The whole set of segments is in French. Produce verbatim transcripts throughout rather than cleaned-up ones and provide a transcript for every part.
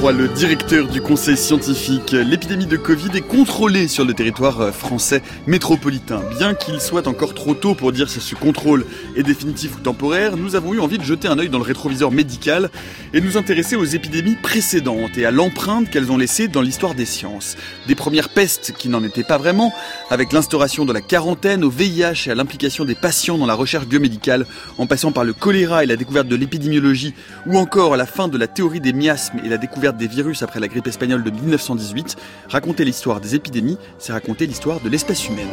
Lefroy, le directeur du conseil scientifique. L'épidémie de Covid est contrôlée sur le territoire français métropolitain. Bien qu'il soit encore trop tôt pour dire si ce contrôle est définitif ou temporaire, nous avons eu envie de jeter un œil dans le rétroviseur médical et de nous intéresser aux épidémies précédentes et à l'empreinte qu'elles ont laissée dans l'histoire des sciences. Des premières pestes qui n'en étaient pas vraiment, avec l'instauration de la quarantaine, au V I H et à l'implication des patients dans la recherche biomédicale, en passant par le choléra et la découverte de l'épidémiologie, ou encore à la fin de la théorie des miasmes et la découverte des virus après la grippe espagnole de dix-neuf cent dix-huit, raconter l'histoire des épidémies, c'est raconter l'histoire de l'espèce humaine.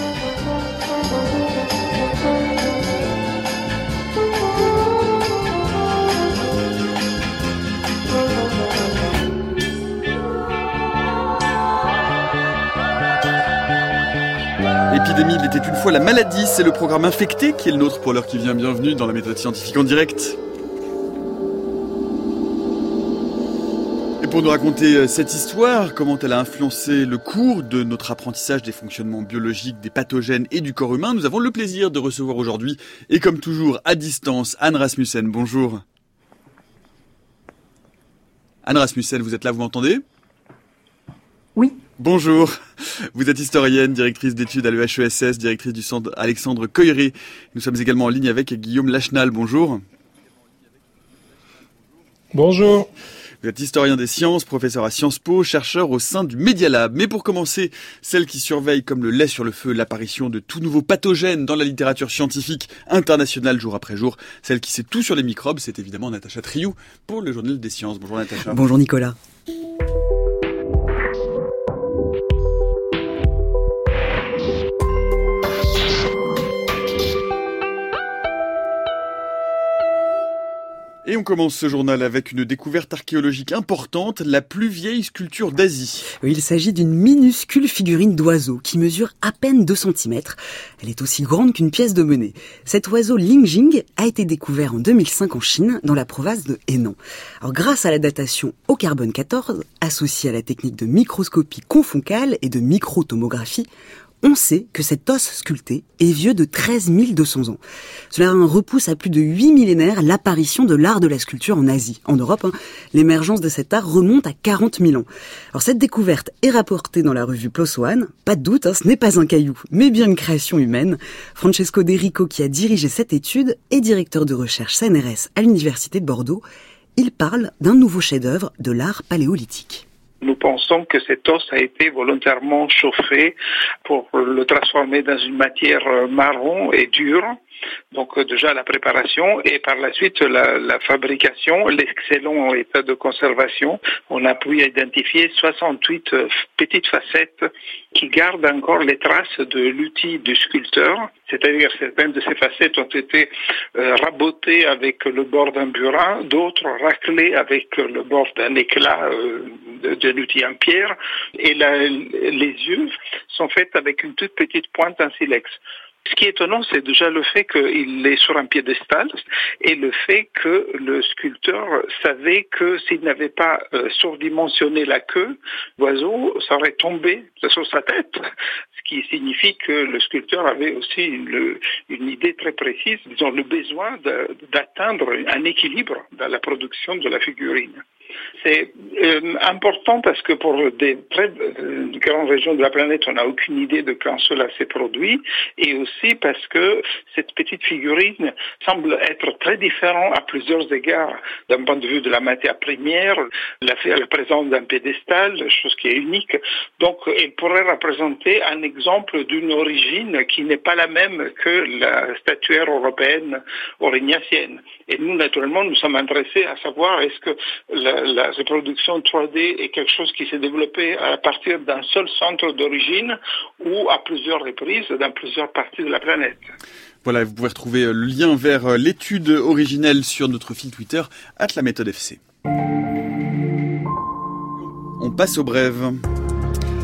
L'épidémie, il était une fois la maladie, c'est le programme Infecté qui est le nôtre pour l'heure qui vient. Bienvenue dans la méthode scientifique en direct. Et pour nous raconter cette histoire, comment elle a influencé le cours de notre apprentissage des fonctionnements biologiques, des pathogènes et du corps humain, nous avons le plaisir de recevoir aujourd'hui, et comme toujours à distance, Anne Rasmussen. Bonjour. Anne Rasmussen, vous êtes là, vous m'entendez ? Oui. Bonjour, vous êtes historienne, directrice d'études à l'E H E S S, directrice du centre Alexandre Coiré. Nous sommes également en ligne avec Guillaume Lachenal. Bonjour. Bonjour. Vous êtes historien des sciences, professeur à Sciences Po, chercheur au sein du Media Lab. Mais pour commencer, celle qui surveille comme le lait sur le feu l'apparition de tout nouveaux pathogènes dans la littérature scientifique internationale jour après jour, celle qui sait tout sur les microbes, c'est évidemment Natacha Triou pour le Journal des Sciences. Bonjour Natacha. Bonjour Nicolas. Et on commence ce journal avec une découverte archéologique importante, la plus vieille sculpture d'Asie. Il s'agit d'une minuscule figurine d'oiseau qui mesure à peine deux centimètres. Elle est aussi grande qu'une pièce de monnaie. Cet oiseau Lingjing a été découvert en deux mille cinq en Chine, dans la province de Henan. Alors, grâce à la datation au carbone quatorze, associée à la technique de microscopie confoncale et de microtomographie, on sait que cet os sculpté est vieux de treize mille deux cents ans. Cela repousse à plus de huit millénaires l'apparition de l'art de la sculpture en Asie. En Europe, hein, l'émergence de cet art remonte à quarante mille ans. Alors cette découverte est rapportée dans la revue PLOS ONE. Pas de doute, hein, ce n'est pas un caillou, mais bien une création humaine. Francesco De Rico, qui a dirigé cette étude, est directeur de recherche C N R S à l'Université de Bordeaux. Il parle d'un nouveau chef-d'œuvre de l'art paléolithique. Nous pensons que cet os a été volontairement chauffé pour le transformer dans une matière marron et dure. Donc déjà la préparation et par la suite la, la fabrication, l'excellent état de conservation. On a pu identifier soixante-huit petites facettes qui gardent encore les traces de l'outil du sculpteur. C'est-à-dire certaines de ces facettes ont été euh, rabotées avec le bord d'un burin, d'autres raclées avec le bord d'un éclat euh, de, de l'outil en pierre. Et la, les yeux sont faits avec une toute petite pointe en silex. Ce qui est étonnant, c'est déjà le fait qu'il est sur un piédestal et le fait que le sculpteur savait que s'il n'avait pas euh, surdimensionné la queue, l'oiseau serait tombé sur sa tête, ce qui signifie que le sculpteur avait aussi une, une idée très précise, disons le besoin de, d'atteindre un équilibre dans la production de la figurine. C'est euh, important parce que pour des très euh, grandes régions de la planète, on n'a aucune idée de quand cela s'est produit, et aussi parce que cette petite figurine semble être très différente à plusieurs égards d'un point de vue de la matière première, la, la présence d'un pédestal, chose qui est unique. Donc, elle pourrait représenter un exemple d'une origine qui n'est pas la même que la statuaire européenne aurignacienne. Et nous, naturellement, nous sommes intéressés à savoir est-ce que la, la reproduction trois D est quelque chose qui s'est développé à partir d'un seul centre d'origine ou à plusieurs reprises dans plusieurs parties de la planète. Voilà, vous pouvez retrouver le lien vers l'étude originelle sur notre fil Twitter, arobase la méthode F C. On passe aux brèves.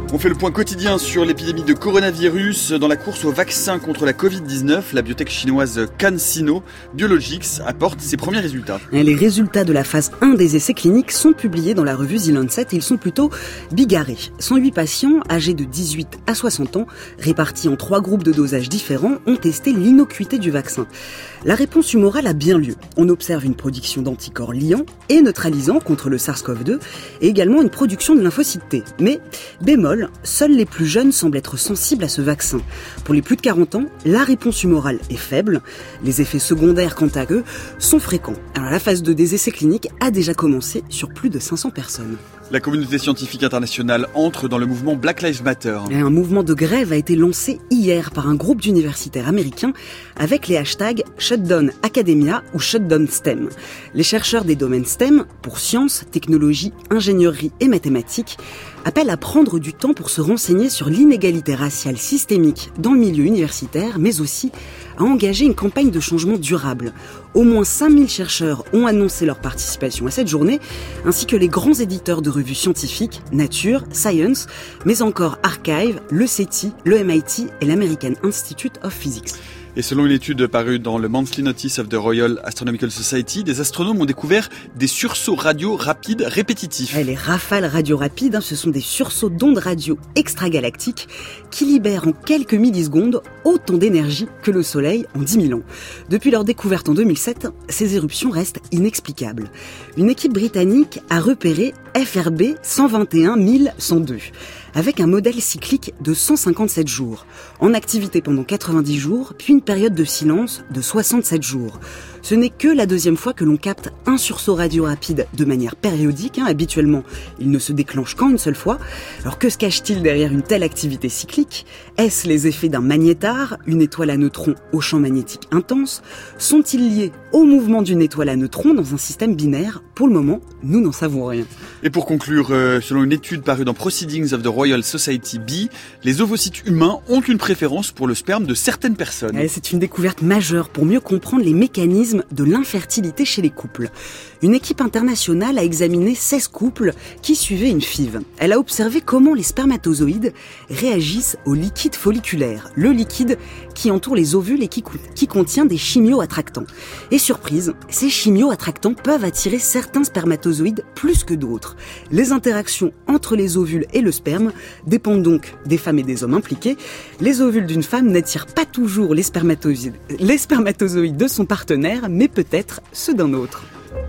On fait le point quotidien sur l'épidémie de coronavirus. Dans la course au vaccin contre la covid dix-neuf, la biotech chinoise CanSino Biologics apporte ses premiers résultats. Les résultats de la phase un des essais cliniques sont publiés dans la revue The Lancet et ils sont plutôt bigarrés. cent huit patients âgés de dix-huit à soixante ans, répartis en trois groupes de dosage différents, ont testé l'innocuité du vaccin. La réponse humorale a bien lieu. On observe une production d'anticorps liants et neutralisants contre le SARS-CoV deux et également une production de lymphocytes T. Mais, bémol, seuls les plus jeunes semblent être sensibles à ce vaccin. Pour les plus de quarante ans, la réponse humorale est faible. Les effets secondaires, quant à eux, sont fréquents. Alors la phase deux des essais cliniques a déjà commencé sur plus de cinq cents personnes. La communauté scientifique internationale entre dans le mouvement Black Lives Matter. Et un mouvement de grève a été lancé hier par un groupe d'universitaires américains avec les hashtags Shutdown Academia ou Shutdown STEM. Les chercheurs des domaines STEM, pour sciences, technologies, ingénierie et mathématiques, appellent à prendre du temps pour se renseigner sur l'inégalité raciale systémique dans le milieu universitaire, mais aussi à engager une campagne de changement durable. Au moins cinq mille chercheurs ont annoncé leur participation à cette journée, ainsi que les grands éditeurs de revues scientifiques, Nature, Science, mais encore Archive, le C E T I, le M I T et l'American Institute of Physics. Et selon une étude parue dans le Monthly Notice of the Royal Astronomical Society, des astronomes ont découvert des sursauts radio rapides répétitifs. Les rafales radio rapides, hein, ce sont des sursauts d'ondes radio extragalactiques qui libèrent en quelques millisecondes autant d'énergie que le Soleil en dix mille ans. Depuis leur découverte en deux mille sept, ces éruptions restent inexplicables. Une équipe britannique a repéré F R B cent vingt et un mille cent deux. Avec un modèle cyclique de cent cinquante-sept jours, en activité pendant quatre-vingt-dix jours, puis une période de silence de soixante-sept jours. Ce n'est que la deuxième fois que l'on capte un sursaut radio rapide de manière périodique. Hein. Habituellement, il ne se déclenche qu'en une seule fois. Alors que se cache-t-il derrière une telle activité cyclique ? Est-ce les effets d'un magnétar, une étoile à neutrons au champ magnétique intense ? Sont-ils liés au mouvement d'une étoile à neutrons dans un système binaire ? Pour le moment, nous n'en savons rien. Et pour conclure, euh, selon une étude parue dans Proceedings of the Royal Society B, les ovocytes humains ont une préférence pour le sperme de certaines personnes. Ouais, c'est une découverte majeure pour mieux comprendre les mécanismes de l'infertilité chez les couples. Une équipe internationale a examiné seize couples qui suivaient une F I V. Elle a observé comment les spermatozoïdes réagissent au liquide folliculaire, le liquide qui entoure les ovules et qui, qui contient des chimioattractants. Et surprise, ces chimioattractants peuvent attirer certains spermatozoïdes plus que d'autres. Les interactions entre les ovules et le sperme dépendent donc des femmes et des hommes impliqués. Les ovules d'une femme n'attirent pas toujours les spermatozoïdes, les spermatozoïdes de son partenaire, mais peut-être ceux d'un autre.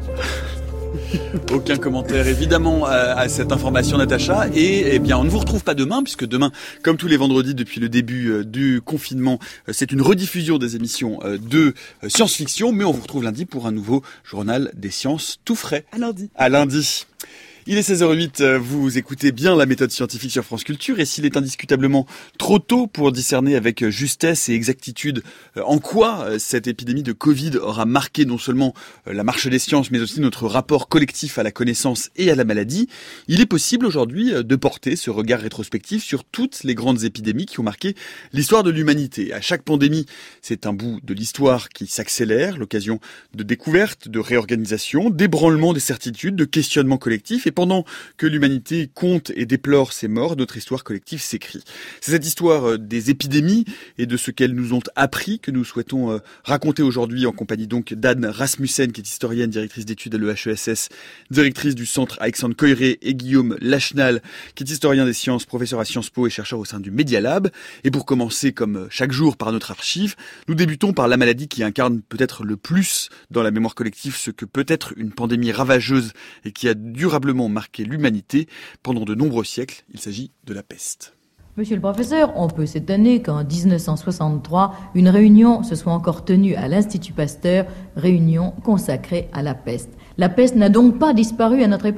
Aucun commentaire évidemment à, à cette information, Natacha, et eh bien on ne vous retrouve pas demain puisque demain, comme tous les vendredis depuis le début euh, du confinement, euh, c'est une rediffusion des émissions euh, de euh, science-fiction, mais on vous retrouve lundi pour un nouveau journal des sciences tout frais. À lundi. À lundi. Il est seize heures huit, vous écoutez bien la méthode scientifique sur France Culture, et s'il est indiscutablement trop tôt pour discerner avec justesse et exactitude en quoi cette épidémie de Covid aura marqué non seulement la marche des sciences, mais aussi notre rapport collectif à la connaissance et à la maladie, il est possible aujourd'hui de porter ce regard rétrospectif sur toutes les grandes épidémies qui ont marqué l'histoire de l'humanité. À chaque pandémie, c'est un bout de l'histoire qui s'accélère, l'occasion de découvertes, de réorganisation, d'ébranlement des certitudes, de questionnements collectifs, et pendant que l'humanité compte et déplore ses morts, notre histoire collective s'écrit. C'est cette histoire des épidémies et de ce qu'elles nous ont appris que nous souhaitons raconter aujourd'hui en compagnie donc d'Anne Rasmussen, qui est historienne, directrice d'études à l'E H E S S, directrice du centre Alexandre Coiré, et Guillaume Lachenal, qui est historien des sciences, professeur à Sciences Po et chercheur au sein du Media Lab. Et pour commencer, comme chaque jour, par notre archive, nous débutons par la maladie qui incarne peut-être le plus dans la mémoire collective ce que peut être une pandémie ravageuse et qui a durablement marqué l'humanité pendant de nombreux siècles. Il s'agit de la peste. Monsieur le professeur, on peut s'étonner qu'en dix-neuf cent soixante-trois, une réunion se soit encore tenue à l'Institut Pasteur, réunion consacrée à la peste. La peste n'a donc pas disparu à notre époque ?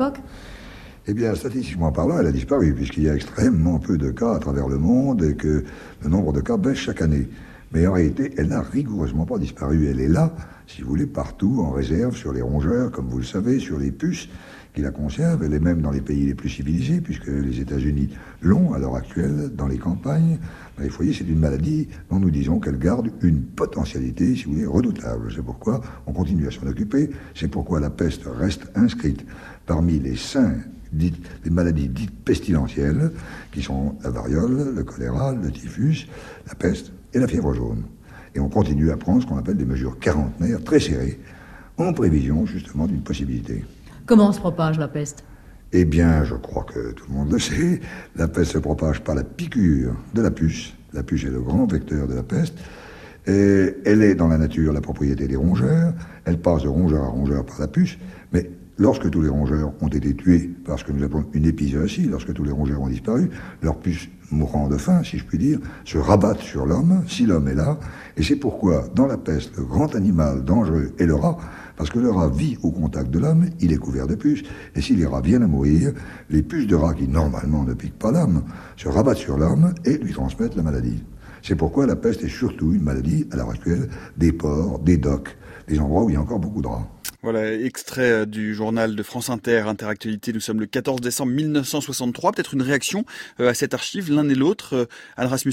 Eh bien, statistiquement parlant, elle a disparu, puisqu'il y a extrêmement peu de cas à travers le monde et que le nombre de cas baisse chaque année. Mais en réalité, elle n'a rigoureusement pas disparu. Elle est là, si vous voulez, partout, en réserve, sur les rongeurs, comme vous le savez, sur les puces qui la conservent. Elle est même dans les pays les plus civilisés, puisque les États-Unis l'ont à l'heure actuelle, dans les campagnes, dans les foyers. C'est une maladie dont nous disons qu'elle garde une potentialité, si vous voulez, redoutable. C'est pourquoi on continue à s'en occuper. C'est pourquoi la peste reste inscrite parmi les saints dites, les maladies dites pestilentielles, qui sont la variole, le choléra, le typhus, la peste et la fièvre jaune. Et on continue à prendre ce qu'on appelle des mesures quarantenaires très serrées, en prévision justement d'une possibilité. Comment se propage la peste ? Eh bien, je crois que tout le monde le sait, la peste se propage par la piqûre de la puce. La puce est le grand vecteur de la peste. Et elle est dans la nature la propriété des rongeurs. Elle passe de rongeur à rongeur par la puce. Mais lorsque tous les rongeurs ont été tués, parce que nous avons une épizootie, lorsque tous les rongeurs ont disparu, leurs puces mourant de faim, si je puis dire, se rabattent sur l'homme, si l'homme est là. Et c'est pourquoi, dans la peste, le grand animal dangereux est le rat, parce que le rat vit au contact de l'homme, il est couvert de puces, et si les rats viennent à mourir, les puces de rat qui normalement ne piquent pas l'homme, se rabattent sur l'homme et lui transmettent la maladie. C'est pourquoi la peste est surtout une maladie, à l'heure actuelle, des ports, des docks, des endroits où il y a encore beaucoup de rats. Voilà, extrait du journal de France Inter, Interactualité. Nous sommes le quatorze décembre mille neuf cent soixante-trois. Peut-être une réaction à cette archive, l'un et l'autre. Anne Rasmussen ?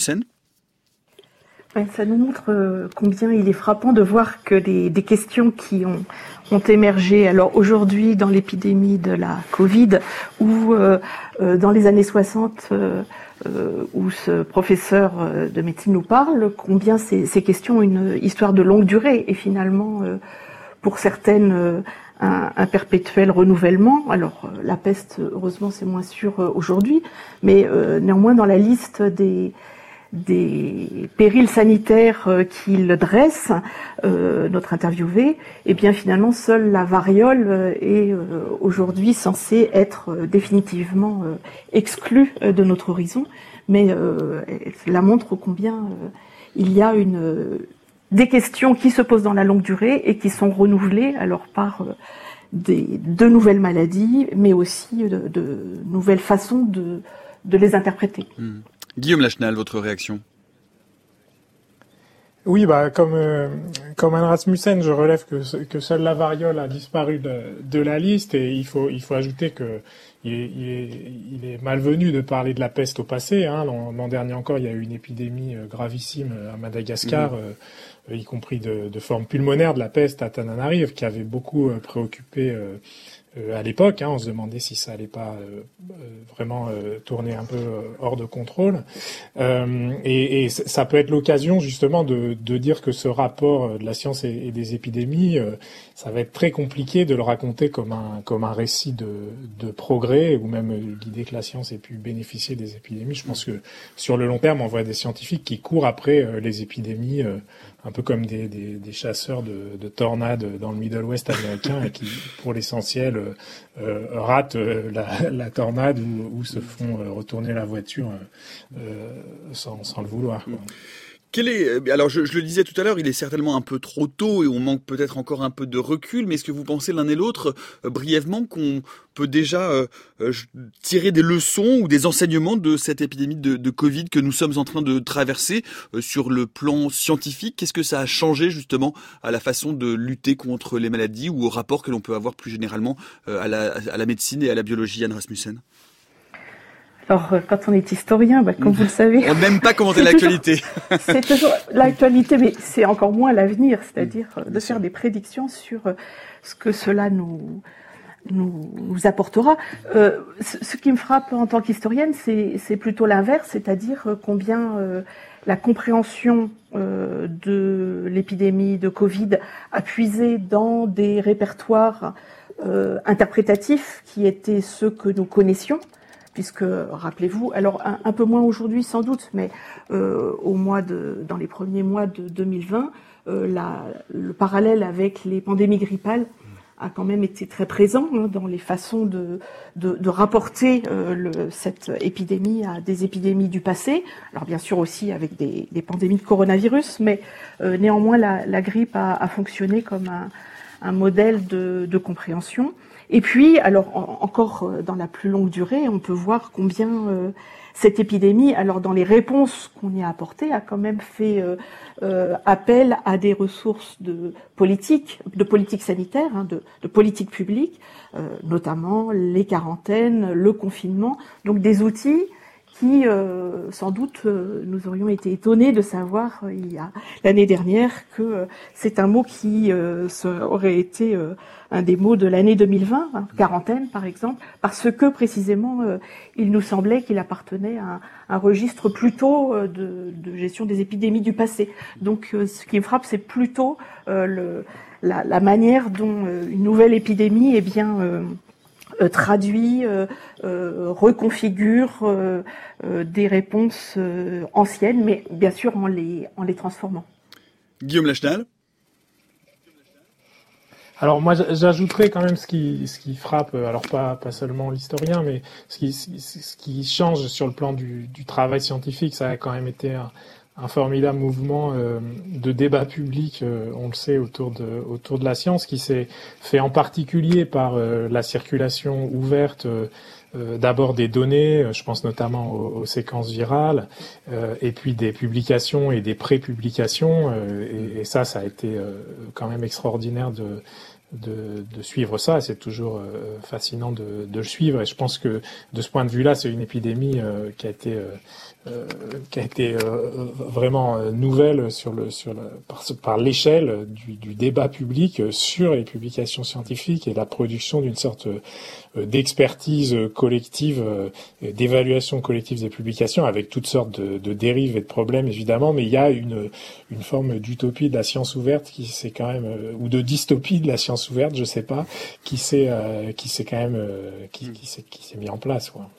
Ça nous montre combien il est frappant de voir que des, des questions qui ont, ont émergé, alors aujourd'hui dans l'épidémie de la Covid, ou euh, dans les années soixante, euh, où ce professeur de médecine nous parle, combien ces, ces questions ont une histoire de longue durée, et finalement, euh, pour certaines, euh, un, un perpétuel renouvellement. Alors la peste, heureusement, c'est moins sûr euh, aujourd'hui, mais euh, néanmoins dans la liste des des périls sanitaires euh, qu'il dresse, euh, notre interviewé, et bien finalement seule la variole euh, est euh, aujourd'hui censée être euh, définitivement euh, exclue euh, de notre horizon, mais euh, cela montre combien euh, il y a une euh, des questions qui se posent dans la longue durée et qui sont renouvelées alors par euh, des, de nouvelles maladies, mais aussi de, de nouvelles façons de, de les interpréter. Mmh. Guillaume Lachenal, votre réaction ? Oui, bah comme euh, comme Anne Rasmussen, je relève que que seule la variole a disparu de, de la liste, et il faut il faut ajouter que il est, il est, il est malvenu de parler de la peste au passé. Hein. L'an, l'an dernier encore, il y a eu une épidémie gravissime à Madagascar, mmh. euh, y compris de, de forme pulmonaire de la peste à Tananarive, qui avait beaucoup euh, préoccupé euh, à l'époque. Hein, on se demandait si ça allait pas euh, vraiment euh, tourner un peu euh, hors de contrôle. Euh, et, et ça peut être l'occasion justement de, de dire que ce rapport de la science et, et des épidémies, euh, ça va être très compliqué de le raconter comme un comme un récit de, de progrès, ou même l'idée que la science ait pu bénéficier des épidémies. Je pense que sur le long terme, on voit des scientifiques qui courent après euh, les épidémies, euh, un peu comme des, des, des chasseurs de, de tornades dans le Middle West américain, et qui, pour l'essentiel, euh, ratent euh, la, la tornade ou, ou se font euh, retourner la voiture euh, sans, sans le vouloir, quoi. Quel est, alors je, je le disais tout à l'heure, il est certainement un peu trop tôt et on manque peut-être encore un peu de recul, mais est-ce que vous pensez l'un et l'autre, euh, brièvement, qu'on peut déjà euh, euh, tirer des leçons ou des enseignements de cette épidémie de, de Covid que nous sommes en train de traverser euh, sur le plan scientifique ? Qu'est-ce que ça a changé justement à la façon de lutter contre les maladies ou au rapport que l'on peut avoir plus généralement euh, à, la, à la médecine et à la biologie, Anne Rasmussen ? Alors, quand on est historien, bah, comme vous le savez... On n'aime pas commenter l'actualité. Toujours, c'est toujours l'actualité, mais c'est encore moins l'avenir, c'est-à-dire mmh, de faire sûr. des prédictions sur ce que cela nous, nous, nous apportera. Euh, ce, ce qui me frappe en tant qu'historienne, c'est, c'est plutôt l'inverse, c'est-à-dire combien euh, la compréhension euh, de l'épidémie de Covid a puisé dans des répertoires euh, interprétatifs qui étaient ceux que nous connaissions, puisque, rappelez-vous, alors un, un peu moins aujourd'hui sans doute, mais euh, au mois de, dans les premiers mois de deux mille vingt, euh, la, le parallèle avec les pandémies grippales a quand même été très présent, hein, dans les façons de, de, de rapporter euh, le, cette épidémie à des épidémies du passé. Alors bien sûr aussi avec des, des pandémies de coronavirus, mais euh, néanmoins la, la grippe a, a fonctionné comme un, un modèle de, de compréhension. Et puis, alors en, encore dans la plus longue durée, on peut voir combien euh, cette épidémie, alors dans les réponses qu'on y a apportées, a quand même fait euh, euh, appel à des ressources de politique, de politique sanitaire, hein, de, de politique publique, euh, notamment les quarantaines, le confinement, donc des outils qui, euh, sans doute, euh, nous aurions été étonnés de savoir euh, il y a l'année dernière que euh, c'est un mot qui euh, aurait été euh, un des mots de l'année deux mille vingt, hein, quarantaine par exemple, parce que précisément euh, il nous semblait qu'il appartenait à un, un registre plutôt euh, de, de gestion des épidémies du passé. Donc euh, ce qui me frappe, c'est plutôt euh, le, la, la manière dont euh, une nouvelle épidémie est bien euh, Euh, traduit, euh, euh, reconfigure euh, euh, des réponses euh, anciennes, mais bien sûr en les, en les transformant. Guillaume Lachenal. Alors moi j'ajouterais quand même ce qui ce qui frappe, alors pas pas seulement l'historien, mais ce qui ce qui change sur le plan du, du travail scientifique, ça a quand même été un, un formidable mouvement euh, de débat public, euh, on le sait, autour de autour de la science, qui s'est fait en particulier par euh, la circulation ouverte euh, euh, d'abord des données, je pense notamment aux, aux séquences virales, euh, et puis des publications et des pré-publications, euh, et, et ça, ça a été euh, quand même extraordinaire de De, de suivre ça. C'est toujours euh, fascinant de, de le suivre, et je pense que de ce point de vue-là, c'est une épidémie euh, qui a été euh, euh, qui a été euh, vraiment euh, nouvelle sur le sur le, par, par l'échelle du, du débat public sur les publications scientifiques et la production d'une sorte euh, d'expertise collective, euh, d'évaluation collective des publications, avec toutes sortes de, de dérives et de problèmes évidemment, mais il y a une une forme d'utopie de la science ouverte qui s'est quand même euh, ou de dystopie de la science ouverte, je sais pas, qui s'est euh, qui s'est quand même euh, qui qui s'est qui s'est mis en place, quoi.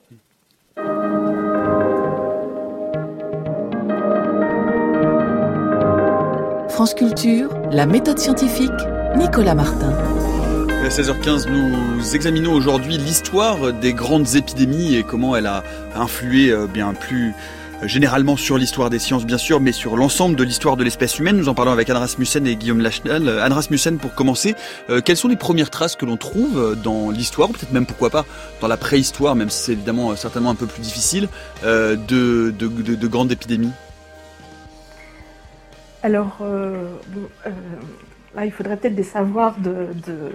France Culture, la méthode scientifique, Nicolas Martin. À seize heures quinze, nous examinons aujourd'hui l'histoire des grandes épidémies et comment elle a influé euh, bien plus généralement sur l'histoire des sciences, bien sûr, mais sur l'ensemble de l'histoire de l'espèce humaine. Nous en parlons avec Anne Rasmussen et Guillaume Lachenal. Anne Rasmussen, pour commencer, euh, quelles sont les premières traces que l'on trouve dans l'histoire, ou peut-être même, pourquoi pas, dans la préhistoire, même si c'est évidemment euh, certainement un peu plus difficile, euh, de, de, de, de grandes épidémies? Alors, euh, bon, euh, là, il faudrait peut-être des savoirs de, de,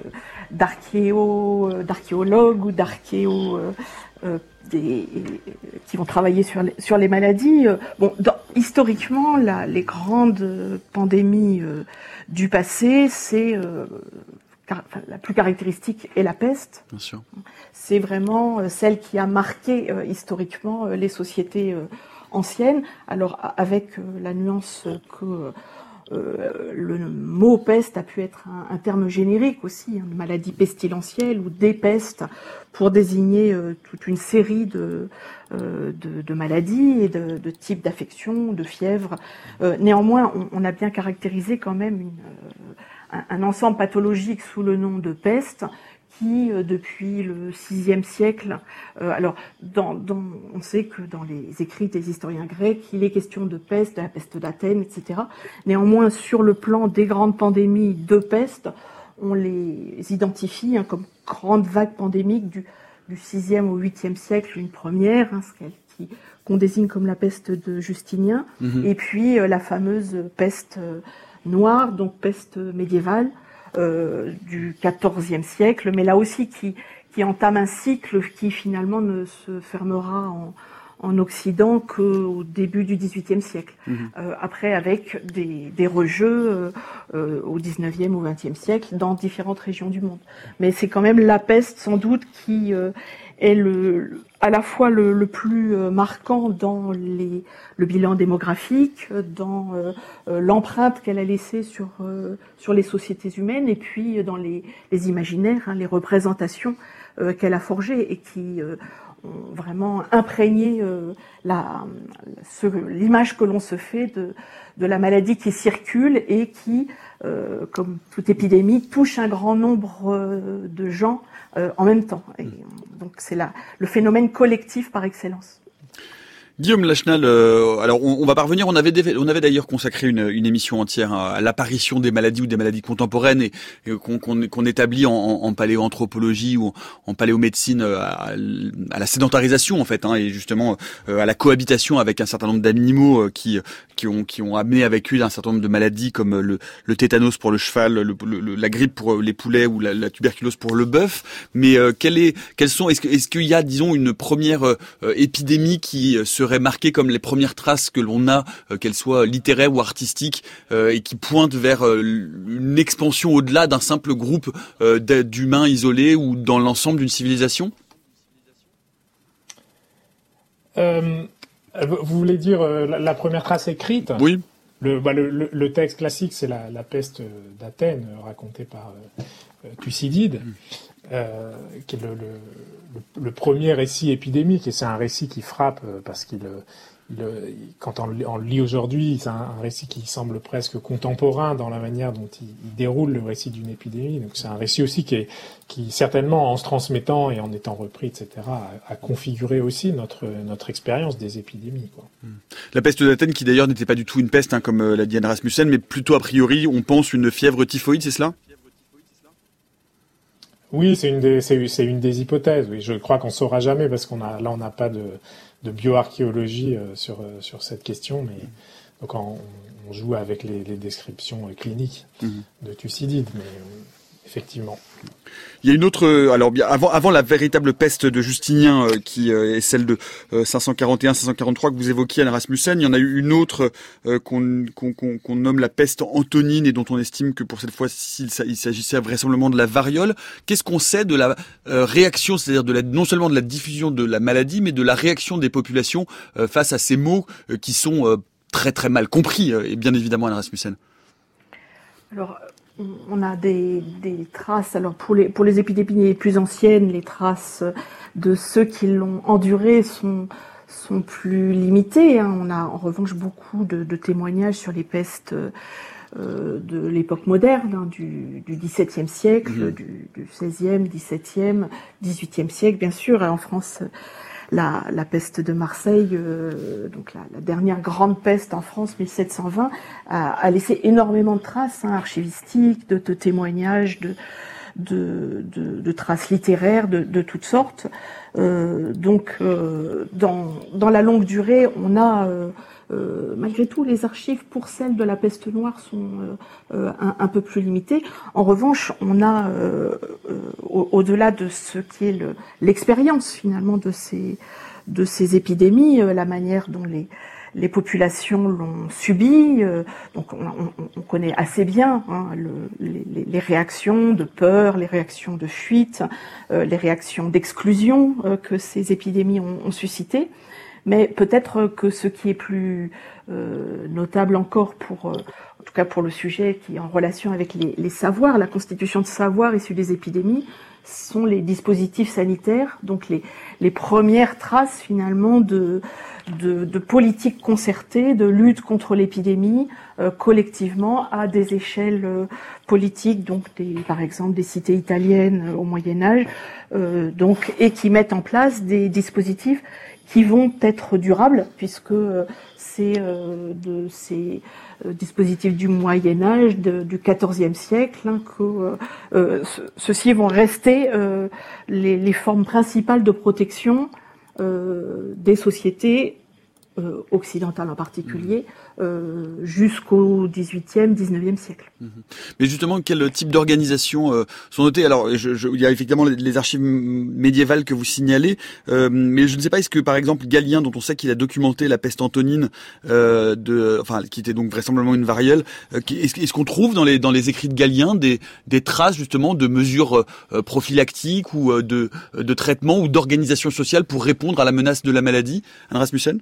d'archéo, d'archéologues ou d'archéo... Euh, euh, Des, qui vont travailler sur les, sur les maladies. Bon, dans, historiquement, la, les grandes pandémies euh, du passé, c'est euh, car, enfin, la plus caractéristique est la peste. Bien sûr. C'est vraiment euh, celle qui a marqué euh, historiquement euh, les sociétés euh, anciennes. Alors avec euh, la nuance que Euh, le mot peste a pu être un, un terme générique aussi, hein, une maladie pestilentielle ou des pestes, pour désigner euh, toute une série de, euh, de, de maladies et de, de types d'affections, de fièvres. Euh, néanmoins, on, on a bien caractérisé quand même une, euh, un, un ensemble pathologique sous le nom de peste, qui, euh, depuis le sixième siècle, euh, alors dans, dans, on sait que dans les écrits des historiens grecs, il est question de peste, de la peste d'Athènes, et cetera. Néanmoins, sur le plan des grandes pandémies de peste, on les identifie hein, comme grandes vagues pandémiques du, du sixième au huitième siècle, une première, hein, ce qui, qu'on désigne comme la peste de Justinien, mmh. et puis euh, la fameuse peste euh, noire, donc peste médiévale, Euh, du quatorzième siècle, mais là aussi qui, qui entame un cycle qui finalement ne se fermera en, en Occident qu'au début du dix-huitième siècle. Mmh. Euh, après, avec des, des rejeux euh, euh, au dix-neuvième ou vingtième siècle dans différentes régions du monde. Mais c'est quand même la peste, sans doute, qui euh, est le, à la fois le, le plus marquant dans les, le bilan démographique, dans euh, l'empreinte qu'elle a laissée sur, euh, sur les sociétés humaines, et puis dans les, les imaginaires, hein, les représentations euh, qu'elle a forgées et qui euh, ont vraiment imprégné euh, la, ce, l'image que l'on se fait de, de la maladie qui circule et qui, euh, comme toute épidémie, touche un grand nombre euh, de gens euh, en même temps. Et donc c'est là le phénomène collectif par excellence. Guillaume Lachenal, euh, alors on, on va parvenir. On avait on avait d'ailleurs consacré une, une émission entière à, à l'apparition des maladies ou des maladies contemporaines et, et qu'on, qu'on, qu'on établit en, en paléoanthropologie ou en, en paléomédecine à, à la sédentarisation en fait, hein, et justement euh, à la cohabitation avec un certain nombre d'animaux euh, qui qui ont qui ont amené avec eux un certain nombre de maladies comme le, le tétanos pour le cheval, le, le, la grippe pour les poulets ou la, la tuberculose pour le bœuf. Mais euh, quelle est quelles sont est-ce, est-ce qu'il y a disons une première euh, épidémie qui euh, serait marquée comme les premières traces que l'on a, euh, qu'elles soient littéraires ou artistiques, euh, et qui pointent vers euh, une expansion au-delà d'un simple groupe euh, d'humains isolés ou dans l'ensemble d'une civilisation? euh, Vous voulez dire euh, la, la première trace écrite? Oui. Le, bah, le, le, le texte classique, c'est la, la peste d'Athènes, racontée par euh, Thucydide, euh, qui est le, le, le premier récit épidémique, et c'est un récit qui frappe euh, parce qu'il, il, quand on, on le lit aujourd'hui, c'est un, un récit qui semble presque contemporain dans la manière dont il, il déroule le récit d'une épidémie. Donc c'est un récit aussi qui, est, qui certainement, en se transmettant et en étant repris, et cetera, a, a configuré aussi notre, notre expérience des épidémies, quoi. La peste d'Athènes, qui d'ailleurs n'était pas du tout une peste, hein, comme euh, l'a dit Anne Rasmussen, mais plutôt a priori, on pense une fièvre typhoïde, c'est cela? Oui, c'est une des, c'est, c'est une des hypothèses. Oui, je crois qu'on saura jamais parce qu'on a, là, on n'a pas de, de bioarchéologie euh, sur euh, sur cette question, mais donc on, on joue avec les, les descriptions euh, cliniques mmh. de Thucydide, mais euh, effectivement. Il y a une autre, alors bien avant, avant la véritable peste de Justinien, euh, qui euh, est celle de euh, cinq cent quarante et un cinq cent quarante-trois que vous évoquiez, Anne Rasmussen. Il y en a eu une autre euh, qu'on, qu'on, qu'on, qu'on nomme la peste antonine et dont on estime que pour cette fois-ci il, il s'agissait vraisemblablement de la variole. Qu'est-ce qu'on sait de la euh, réaction, c'est-à-dire de la, non seulement de la diffusion de la maladie, mais de la réaction des populations euh, face à ces mots euh, qui sont euh, très très mal compris, euh, et bien évidemment, Anne Rasmussen. Alors, on a des, des traces, alors pour les, pour les épidémies les plus anciennes, les traces de ceux qui l'ont enduré sont, sont plus limitées, hein. On a en revanche beaucoup de, de témoignages sur les pestes euh, de l'époque moderne, hein, du, du dix-septième siècle, mmh. du, du seizième, dix-septième, dix-huitième siècle, bien sûr. En France, La, la peste de Marseille, euh, donc la, la dernière grande peste en France, mille sept cent vingt, a, a laissé énormément de traces, hein, archivistiques, de, de témoignages, de, de, de, de traces littéraires, de, de toutes sortes. Euh, donc, euh, dans, dans la longue durée, on a euh, euh, malgré tout les archives pour celles de la peste noire sont euh, un, un peu plus limitées. En revanche, on a euh, euh, au, au-delà de ce qui est le, l'expérience finalement de ces de ces épidémies, euh, la manière dont les les populations l'ont subi. Euh, donc, on, on, on connaît assez bien, hein, le, les, les réactions de peur, les réactions de fuite, euh, les réactions d'exclusion euh, que ces épidémies ont, ont suscité. Mais peut-être que ce qui est plus euh, notable encore pour, euh, en tout cas pour le sujet qui est en relation avec les, les savoirs, la constitution de savoirs issus des épidémies, sont les dispositifs sanitaires, donc les, les premières traces finalement de, de, de politique concertée, de lutte contre l'épidémie euh, collectivement à des échelles euh, politiques, donc des, par exemple des cités italiennes euh, au Moyen Âge, euh, donc et qui mettent en place des dispositifs qui vont être durables, puisque euh, c'est euh, de ces euh, dispositifs du Moyen Âge, de, du quatorzième siècle, hein, que euh, euh, ce, ceux-ci vont rester euh, les, les formes principales de protection euh, des sociétés euh, occidentales en particulier, euh, jusqu'au dix-huitième, dix-neuvième siècle. Mais justement, quel type d'organisation euh, sont notées? Alors, je, je, il y a effectivement les, les archives médiévales que vous signalez, euh, mais je ne sais pas, est-ce que par exemple Galien, dont on sait qu'il a documenté la peste antonine, euh, de, enfin, qui était donc vraisemblablement une variole, euh, est-ce, est-ce qu'on trouve dans les dans les écrits de Galien des des traces justement de mesures euh, prophylactiques ou euh, de de traitement ou d'organisation sociale pour répondre à la menace de la maladie? Anne Rasmussen?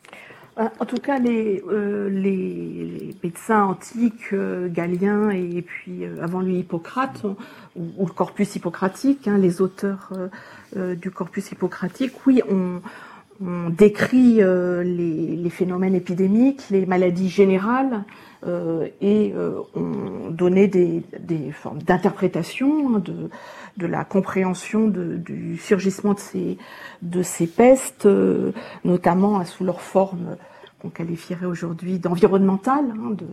En tout cas, les, euh, les, les médecins antiques, euh, Galien et, et puis euh, avant lui Hippocrate, ou, ou le corpus hippocratique, hein, les auteurs euh, euh, du corpus hippocratique, oui, on, on décrit euh, les, les phénomènes épidémiques, les maladies générales, euh, et euh, on donnait des, des formes d'interprétation de, de la compréhension de, du surgissement de ces, de ces pestes, euh, notamment sous leur forme qu'on qualifierait aujourd'hui d'environnementale, hein, de,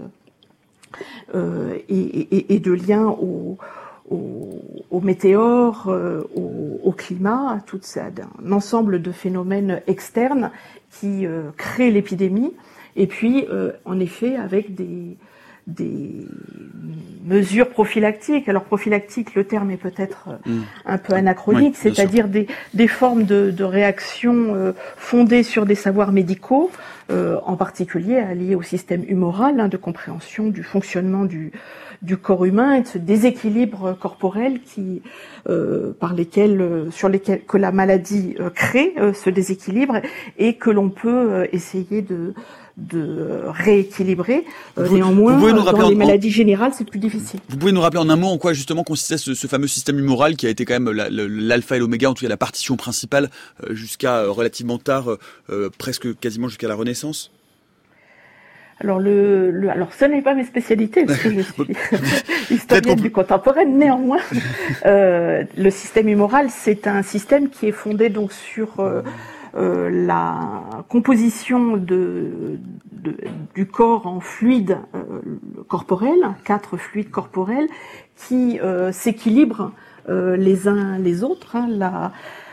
euh, et, et, et de lien au Au, au météore, euh, au, au climat, tout ça, un ensemble de phénomènes externes qui euh, créent l'épidémie, et puis euh, en effet avec des, des mesures prophylactiques. Alors prophylactique, le terme est peut-être mmh. un peu anachronique, oui, c'est-à-dire des, des formes de, de réactions euh, fondées sur des savoirs médicaux, euh, en particulier liées au système humoral, hein, de compréhension du fonctionnement du du corps humain et de ce déséquilibre corporel qui, euh, par lesquels, euh, sur lesquels que la maladie euh, crée euh, ce déséquilibre et que l'on peut euh, essayer de de rééquilibrer. Euh, vous, néanmoins, vous dans les en, maladies générales, c'est plus difficile. Vous pouvez nous rappeler en un mot en quoi justement consistait ce, ce fameux système humoral qui a été quand même la, la, l'alpha et l'oméga, en tout cas la partition principale, euh, jusqu'à euh, relativement tard, euh, presque quasiment jusqu'à la Renaissance? Alors, le, le, alors, ce n'est pas mes spécialités, parce que je suis historienne du contemporain. Néanmoins, euh, le système humoral, c'est un système qui est fondé donc sur euh, euh, la composition de, de, du corps en fluides euh, corporels, quatre fluides corporels, qui euh, s'équilibrent euh, les uns les autres. Hein, la,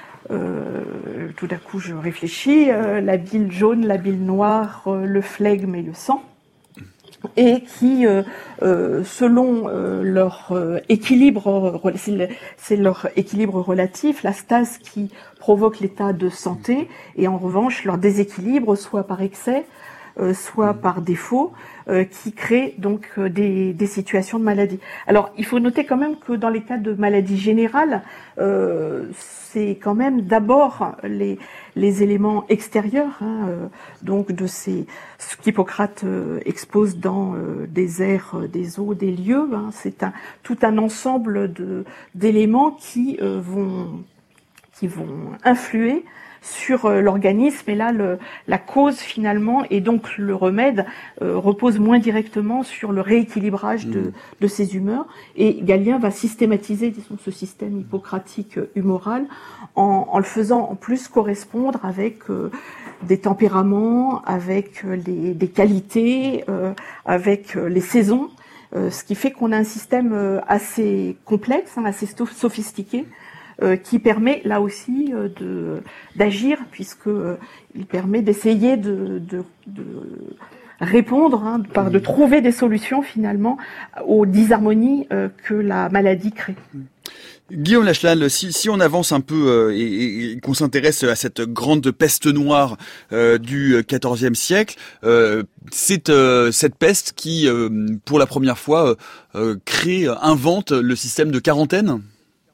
Euh, tout d'un coup, je réfléchis, euh, la bile jaune, la bile noire, euh, le flegme et le sang, et qui, euh, euh, selon euh, leur euh, équilibre, c'est, c'est leur équilibre relatif, la stase qui provoque l'état de santé, et en revanche, leur déséquilibre, soit par excès, Euh, soit par défaut, euh, qui crée donc euh, des, des situations de maladie. Alors, il faut noter quand même que dans les cas de maladie générale, euh, c'est quand même d'abord les, les éléments extérieurs, hein, euh, donc de ces, ce qu'Hippocrate euh, expose dans euh, des airs, des eaux, des lieux. Hein, c'est un, tout un ensemble de, d'éléments qui euh, vont, qui vont influer sur euh, l'organisme, et là le, la cause finalement et donc le remède euh, repose moins directement sur le rééquilibrage mmh. de, de ces humeurs, et Galien va systématiser, disons, ce système hippocratique euh, humoral en, en le faisant en plus correspondre avec euh, des tempéraments, avec euh, les, des qualités, euh, avec euh, les saisons, euh, ce qui fait qu'on a un système euh, assez complexe, hein, assez sophistiqué, Euh, qui permet là aussi euh, de d'agir, puisque euh, il permet d'essayer de, de, de répondre, hein, par de trouver des solutions finalement aux disharmonies euh, que la maladie crée. Guillaume Lachelal, si, si on avance un peu euh, et, et qu'on s'intéresse à cette grande peste noire euh, du quatorzième siècle, euh, c'est euh, cette peste qui, euh, pour la première fois, euh, crée, invente le système de quarantaine.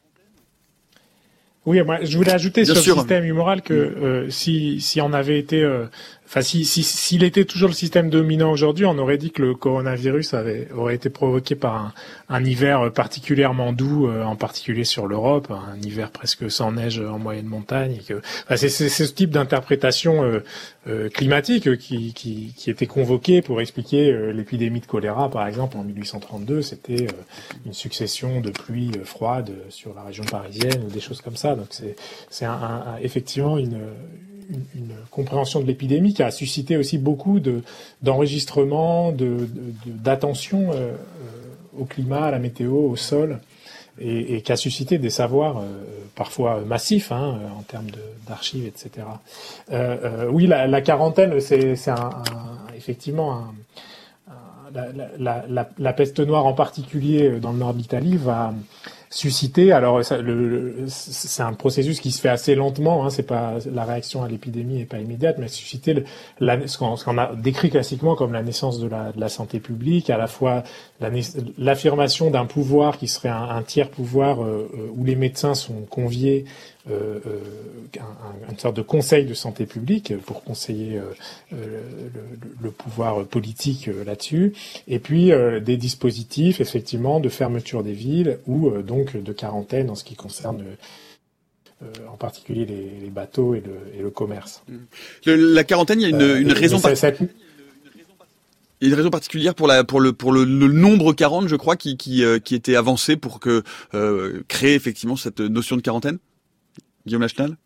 Oui, moi, je voulais ajouter Bien sur sûr. le système humoral que euh, si si on avait été, enfin euh, si si s'il était toujours le système dominant aujourd'hui, on aurait dit que le coronavirus avait aurait été provoqué par un, un hiver particulièrement doux, euh, en particulier sur l'Europe, un hiver presque sans neige en moyenne montagne. Et que, enfin, c'est, c'est, c'est ce type d'interprétation euh, euh, climatique qui qui qui était convoqué pour expliquer euh, l'épidémie de choléra, par exemple, en mille huit cent trente-deux. C'était euh, une succession de pluies euh, froides sur la région parisienne ou des choses comme ça. Donc c'est c'est un, un, un, effectivement une, une une compréhension de l'épidémie qui a suscité aussi beaucoup de d'enregistrements, de, de, de d'attention euh, au climat, à la météo, au sol, et, et qui a suscité des savoirs euh, parfois massifs, hein, en termes de, d'archives, et cetera. Euh, euh, oui, la, la quarantaine, c'est, c'est un, un, effectivement un, un, la, la, la, la peste noire en particulier dans le nord de l'Italie va susciter. Alors, ça, le, le, c'est un processus qui se fait assez lentement. Hein, c'est pas la réaction à l'épidémie n'est pas immédiate, mais susciter le, la, ce, qu'on, ce qu'on a décrit classiquement comme la naissance de la, de la santé publique, à la fois la, l'affirmation d'un pouvoir qui serait un, un tiers pouvoir euh, où les médecins sont conviés. Euh, euh, un, une sorte de conseil de santé publique pour conseiller euh, le, le, le pouvoir politique euh, là-dessus, et puis euh, des dispositifs effectivement de fermeture des villes ou euh, donc de quarantaine en ce qui concerne euh, en particulier les, les bateaux et le, et le commerce. Le, la quarantaine, il y a une, euh, une raison particulière. Il y a une raison particulière pour la pour le pour le, le nombre quarante, je crois, qui qui euh, qui était avancé pour que euh, créer effectivement cette notion de quarantaine. Guillaume Lachenal.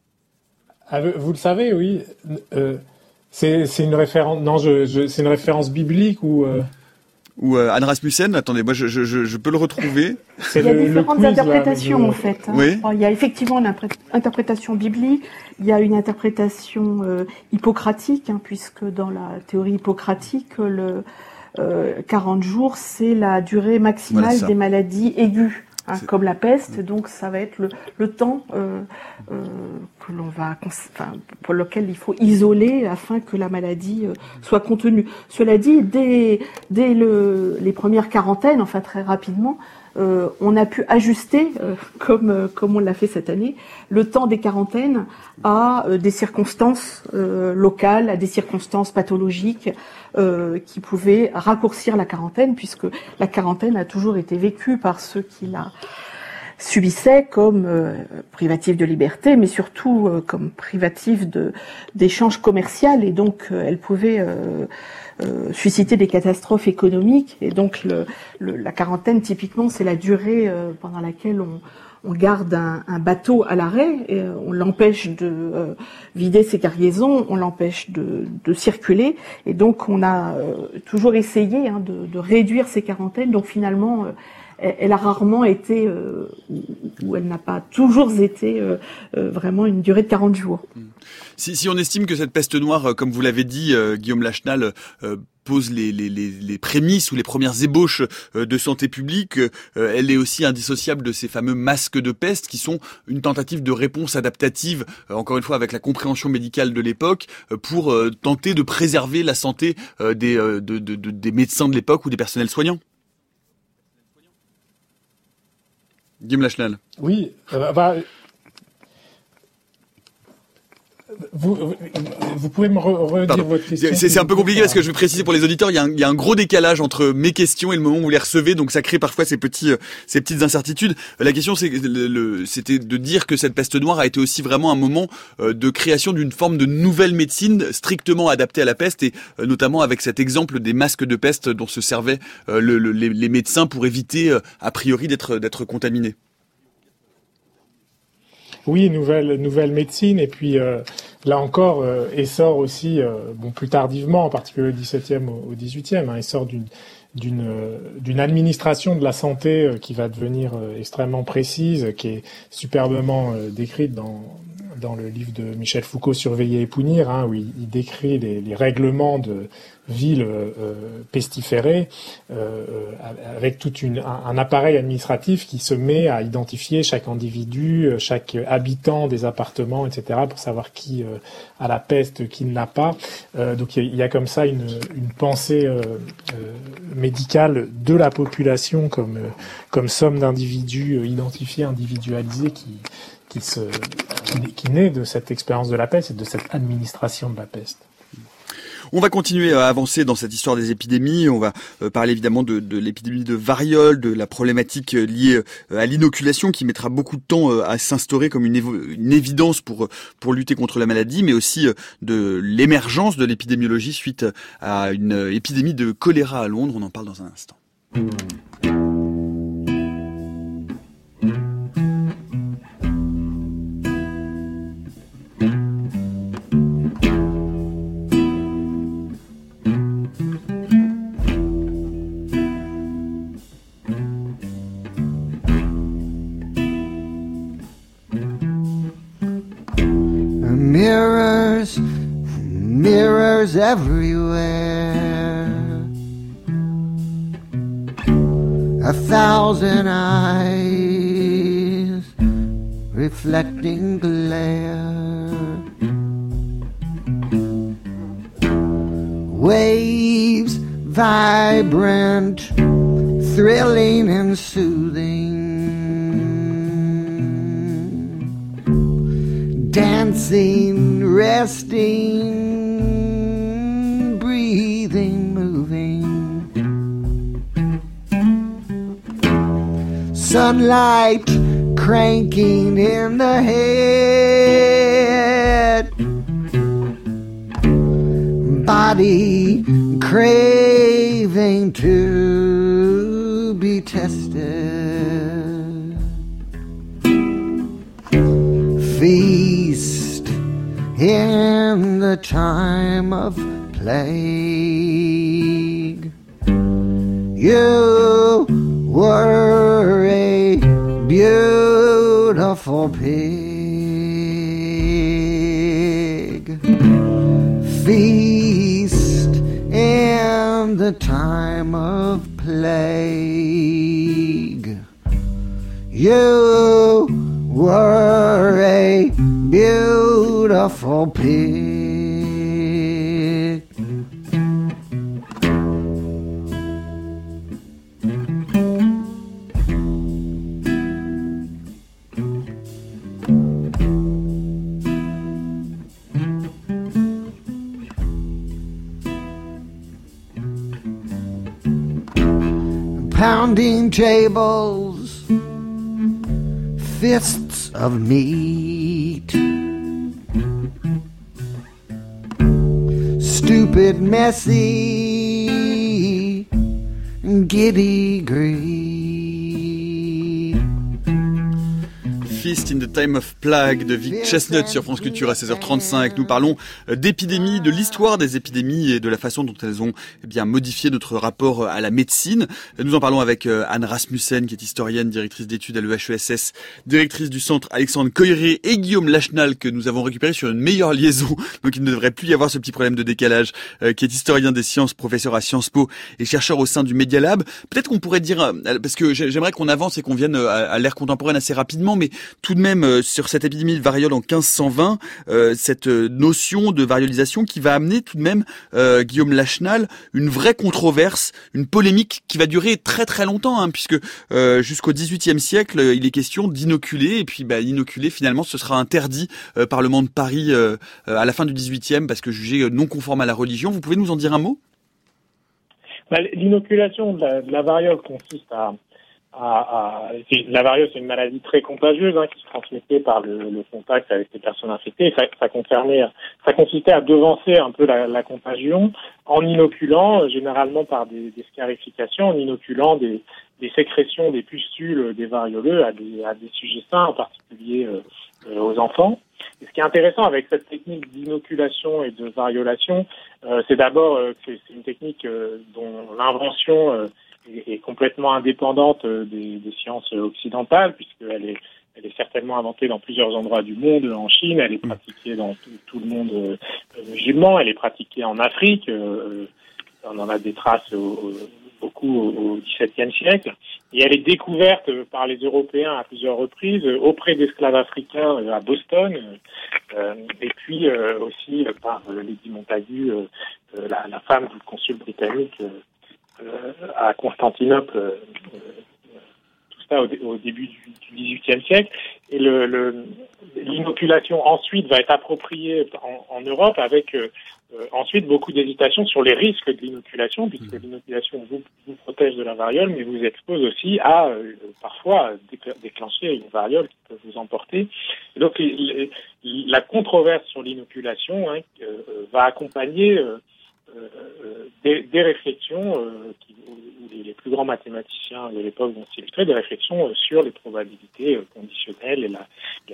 Ah, vous le savez, oui. Euh, c'est c'est une référence. Non, je, je c'est une référence biblique ou. Euh... Ou euh, Anne Rasmussen. Attendez, moi je je je peux le retrouver. C'est il y a le, différentes le quiz, interprétations là, le... en fait. Hein. Oui. Alors, il y a effectivement une interprétation biblique. Il y a une interprétation euh, hippocratique, hein, puisque dans la théorie hippocratique, le euh, quarante jours, c'est la durée maximale voilà des maladies aiguës, hein, comme la peste. Mmh. Donc, ça va être le, le temps euh, euh, que l'on va, enfin, pour lequel il faut isoler afin que la maladie euh, soit contenue. Cela dit, dès, dès le, les premières quarantaines, enfin très rapidement, Euh, on a pu ajuster, euh, comme euh, comme on l'a fait cette année, le temps des quarantaines à euh, des circonstances euh, locales, à des circonstances pathologiques euh, qui pouvaient raccourcir la quarantaine, puisque la quarantaine a toujours été vécue par ceux qui la subissaient comme euh, privative de liberté, mais surtout euh, comme privative de d'échanges commerciaux, et donc euh, elle pouvait euh, Euh, susciter des catastrophes économiques. Et donc le, le, la quarantaine, typiquement, c'est la durée euh, pendant laquelle on, on garde un, un bateau à l'arrêt, et euh, on l'empêche de euh, vider ses cargaisons, on l'empêche de, de circuler, et donc on a euh, toujours essayé hein, de, de réduire ces quarantaines. Donc finalement, euh, elle, elle a rarement été, euh, ou elle n'a pas toujours été euh, euh, vraiment une durée de quarante jours. Si, si on estime que cette peste noire, comme vous l'avez dit, euh, Guillaume Lachenal, euh, pose les, les, les, les prémices ou les premières ébauches euh, de santé publique, euh, elle est aussi indissociable de ces fameux masques de peste qui sont une tentative de réponse adaptative, euh, encore une fois avec la compréhension médicale de l'époque, euh, pour euh, tenter de préserver la santé euh, des, euh, de, de, de, des médecins de l'époque ou des personnels soignants. Guillaume Lachenal. Oui, euh, bah, Vous, vous, vous pouvez me re- redire Pardon. votre question. C'est, c'est un peu compliqué parce que je vais préciser pour les auditeurs, il y, a un, il y a un gros décalage entre mes questions et le moment où vous les recevez, donc ça crée parfois ces petits, ces petites incertitudes. La question, c'est, le, le, c'était de dire que cette peste noire a été aussi vraiment un moment de création d'une forme de nouvelle médecine strictement adaptée à la peste, et notamment avec cet exemple des masques de peste dont se servaient le, le, les, les médecins pour éviter a priori d'être, d'être contaminés. Oui, nouvelle nouvelle médecine, et puis euh, là encore euh, essor aussi, euh, bon plus tardivement, en particulier au dix-septième au, au dix-huitième, hein, essor d'une d'une euh, d'une administration de la santé euh, qui va devenir euh, extrêmement précise, qui est superbement euh, décrite dans dans le livre de Michel Foucault, Surveiller et punir, hein, où il, il décrit les, les règlements de villes euh, pestiférées, euh, avec tout une, un, un appareil administratif qui se met à identifier chaque individu, chaque habitant des appartements, et cetera, pour savoir qui euh, a la peste, qui ne l'a pas. Euh, donc il y, y a comme ça une, une pensée euh, euh, médicale de la population comme, euh, comme somme d'individus identifiés, individualisés, qui qui, se, qui, qui naît de cette expérience de la peste et de cette administration de la peste. On va continuer à avancer dans cette histoire des épidémies. On va parler évidemment de, de l'épidémie de variole, de la problématique liée à l'inoculation qui mettra beaucoup de temps à s'instaurer comme une, évo- une évidence pour, pour lutter contre la maladie, mais aussi de l'émergence de l'épidémiologie suite à une épidémie de choléra à Londres. On en parle dans un instant. Mirrors, mirrors everywhere. A thousand eyes reflecting glare. Waves vibrant, thrilling and soothing. Dancing, resting, breathing, moving. Sunlight cranking in the head, body craving to be tested, feast in the time of plague. You were a beautiful pig. Feast in the time of plague. You were a beautiful pig. Pounding tables, fists of meat, stupid, messy, giddy greed. Feast in the Time of Plague de Vic Chestnut sur France Culture à seize heures trente-cinq. Nous parlons d'épidémies, de l'histoire des épidémies et de la façon dont elles ont eh bien modifié notre rapport à la médecine. Nous en parlons avec Anne Rasmussen, qui est historienne, directrice d'études à l'E H E S S, directrice du centre Alexandre Coiré, et Guillaume Lachenal, que nous avons récupéré sur une meilleure liaison, donc il ne devrait plus y avoir ce petit problème de décalage, euh, qui est historien des sciences, professeur à Sciences Po et chercheur au sein du Media Lab. Peut-être qu'on pourrait dire, parce que j'aimerais qu'on avance et qu'on vienne à, à l'ère contemporaine assez rapidement, mais tout de même euh, sur cette épidémie de variole en quinze cent vingt, euh, cette euh, notion de variolisation qui va amener tout de même, euh, Guillaume Lachenal, une vraie controverse, une polémique qui va durer très très longtemps, hein, puisque euh, jusqu'au dix-huitième siècle, euh, il est question d'inoculer, et puis bah, inoculer finalement ce sera interdit euh, par le Parlement de Paris euh, à la fin du dix-huitième parce que jugé non conforme à la religion. Vous pouvez nous en dire un mot ? Bah, l'inoculation de la, de la variole consiste à À, à, la variole, c'est une maladie très contagieuse hein, qui se transmettait par le, le contact avec les personnes infectées. Ça, ça, concernait, ça consistait à devancer un peu la, la contagion en inoculant, généralement par des, des scarifications, en inoculant des, des sécrétions, des pustules des varioleux à des, à des sujets sains, en particulier euh, euh, aux enfants. Et ce qui est intéressant avec cette technique d'inoculation et de variolation, euh, c'est d'abord euh, que c'est une technique euh, dont l'invention euh, est complètement indépendante des, des sciences occidentales, puisqu'elle est, elle est certainement inventée dans plusieurs endroits du monde. En Chine, elle est pratiquée dans tout, tout le monde euh, musulman, elle est pratiquée en Afrique, euh, on en a des traces au, au, beaucoup au dix-septième siècle, et elle est découverte par les Européens à plusieurs reprises, auprès d'esclaves africains à Boston, euh, et puis euh, aussi par Lady Montagu, euh, la, la femme du consul britannique, euh, à Constantinople, euh, tout ça au, au début du dix-huitième siècle. Et le, le, l'inoculation ensuite va être appropriée en, en Europe avec euh, ensuite beaucoup d'hésitation sur les risques de l'inoculation, puisque l'inoculation vous, vous protège de la variole, mais vous expose aussi à euh, parfois déclencher une variole qui peut vous emporter. Et donc les, la controverse sur l'inoculation hein, euh, va accompagner euh, Euh, des, des réflexions euh, qui, où les, les plus grands mathématiciens de l'époque vont s'illustrer, des réflexions euh, sur les probabilités euh, conditionnelles et la, la,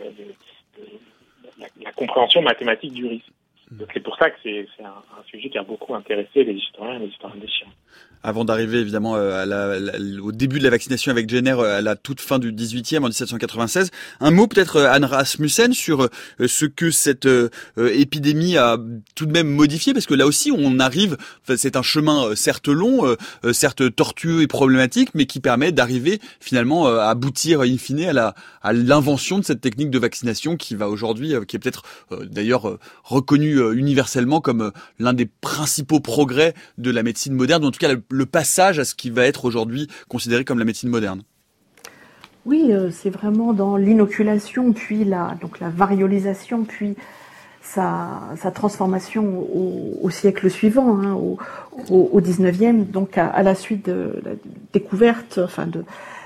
la, la compréhension mathématique du risque. Donc c'est pour ça que c'est, c'est un, un sujet qui a beaucoup intéressé les historiens et les historiens des sciences. Avant d'arriver évidemment à la, à la, au début de la vaccination avec Jenner à la toute fin du dix-huitième en dix-sept cent quatre-vingt-seize, un mot peut-être Anne Rasmussen sur ce que cette euh, épidémie a tout de même modifié, parce que là aussi on arrive, enfin, c'est un chemin certes long, euh, certes tortueux et problématique, mais qui permet d'arriver finalement à aboutir in fine à, la, à l'invention de cette technique de vaccination qui va aujourd'hui, euh, qui est peut-être euh, d'ailleurs euh, reconnue euh, universellement comme euh, l'un des principaux progrès de la médecine moderne, ou en tout cas le, le passage à ce qui va être aujourd'hui considéré comme la médecine moderne. Oui, euh, c'est vraiment dans l'inoculation, puis la, donc la variolisation, puis sa, sa transformation au, au siècle suivant, hein, au, au, au dix-neuvième, donc à, à la suite de la découverte, enfin de,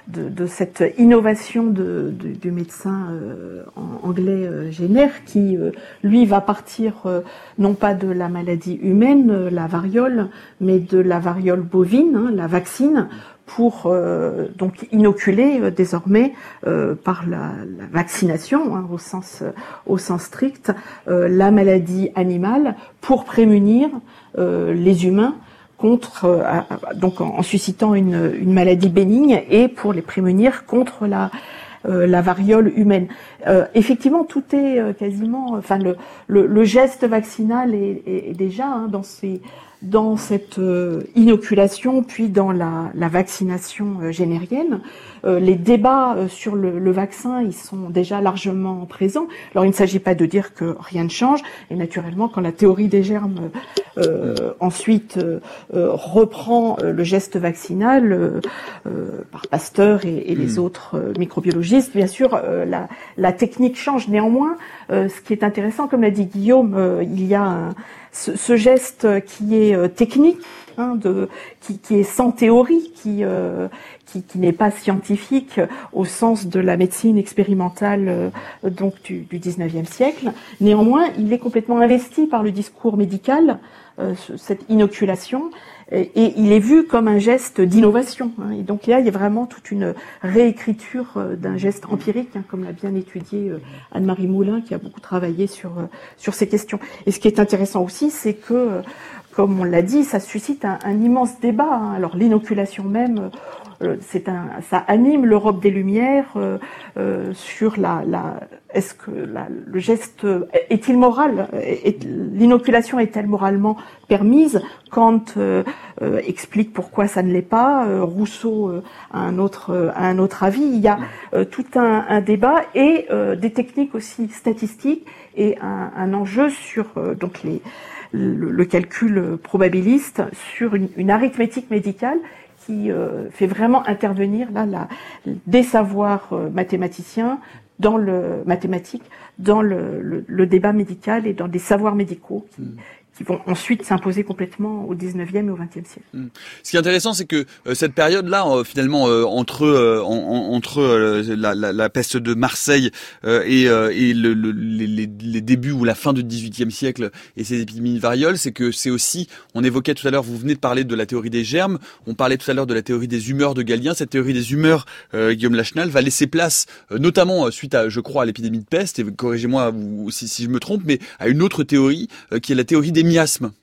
de, de cette innovation de, de, du médecin euh, en anglais euh, Jenner, qui euh, lui va partir euh, non pas de la maladie humaine, euh, la variole, mais de la variole bovine, hein, la vaccine, pour euh, donc inoculer euh, désormais euh, par la, la vaccination hein, au sens euh, au sens strict euh, la maladie animale pour prémunir euh, les humains contre euh, donc en, en suscitant une, une maladie bénigne et pour les prémunir contre la euh, la variole humaine. Euh, effectivement, tout est euh, quasiment, enfin le, le le geste vaccinal est, est, est déjà hein, dans ces dans cette euh, inoculation, puis dans la, la vaccination euh, générienne. Euh, les débats euh, sur le, le vaccin, ils sont déjà largement présents. Alors, il ne s'agit pas de dire que rien ne change. Et naturellement, quand la théorie des germes euh, ensuite euh, euh, reprend euh, le geste vaccinal euh, euh, par Pasteur et, et les mmh. autres euh, microbiologistes, bien sûr, euh, la, la technique change. Néanmoins, euh, ce qui est intéressant, comme l'a dit Guillaume, euh, il y a un Ce, ce geste qui est euh, technique, hein, de, qui, qui est sans théorie, qui, euh, qui, qui n'est pas scientifique euh, au sens de la médecine expérimentale euh, donc du, du dix-neuvième siècle. Néanmoins, il est complètement investi par le discours médical, euh, cette inoculation, et, et il est vu comme un geste d'innovation. Hein, et donc là, il y a vraiment toute une réécriture euh, d'un geste empirique, hein, comme l'a bien étudié euh, Anne-Marie Moulin, qui a beaucoup travaillé sur euh, sur ces questions. Et ce qui est intéressant aussi, c'est que, euh, comme on l'a dit, ça suscite un, un immense débat. Hein. Alors l'inoculation même, euh, c'est un, ça anime l'Europe des Lumières euh, euh, sur la, la est-ce que la, le geste est-il moral? Est, l'inoculation est-elle moralement permise? Kant euh, euh, explique pourquoi ça ne l'est pas. Euh, Rousseau euh, a un autre euh, a un autre avis. Il y a euh, tout un, un débat et euh, des techniques aussi statistiques et un, un enjeu sur euh, donc les le, le calcul probabiliste sur une, une arithmétique médicale qui euh, fait vraiment intervenir là la, des savoirs euh, mathématiciens dans le mathématique, dans le, le, le débat médical et dans des savoirs médicaux qui, mmh. qui vont ensuite s'imposer complètement au dix-neuvième et au vingtième siècle. Mmh. Ce qui est intéressant, c'est que euh, cette période-là, euh, finalement, euh, entre euh, en, entre euh, la, la, la peste de Marseille euh, et, euh, et le, le, les, les débuts ou la fin du dix-huitième siècle et ces épidémies de variole, c'est que c'est aussi, on évoquait tout à l'heure, vous venez de parler de la théorie des germes, on parlait tout à l'heure de la théorie des humeurs de Galien. Cette théorie des humeurs, euh, Guillaume Lachenal, va laisser place, euh, notamment euh, suite à, je crois, à l'épidémie de peste, et corrigez-moi vous, si, si je me trompe, mais à une autre théorie euh, qui est la théorie des miasmes.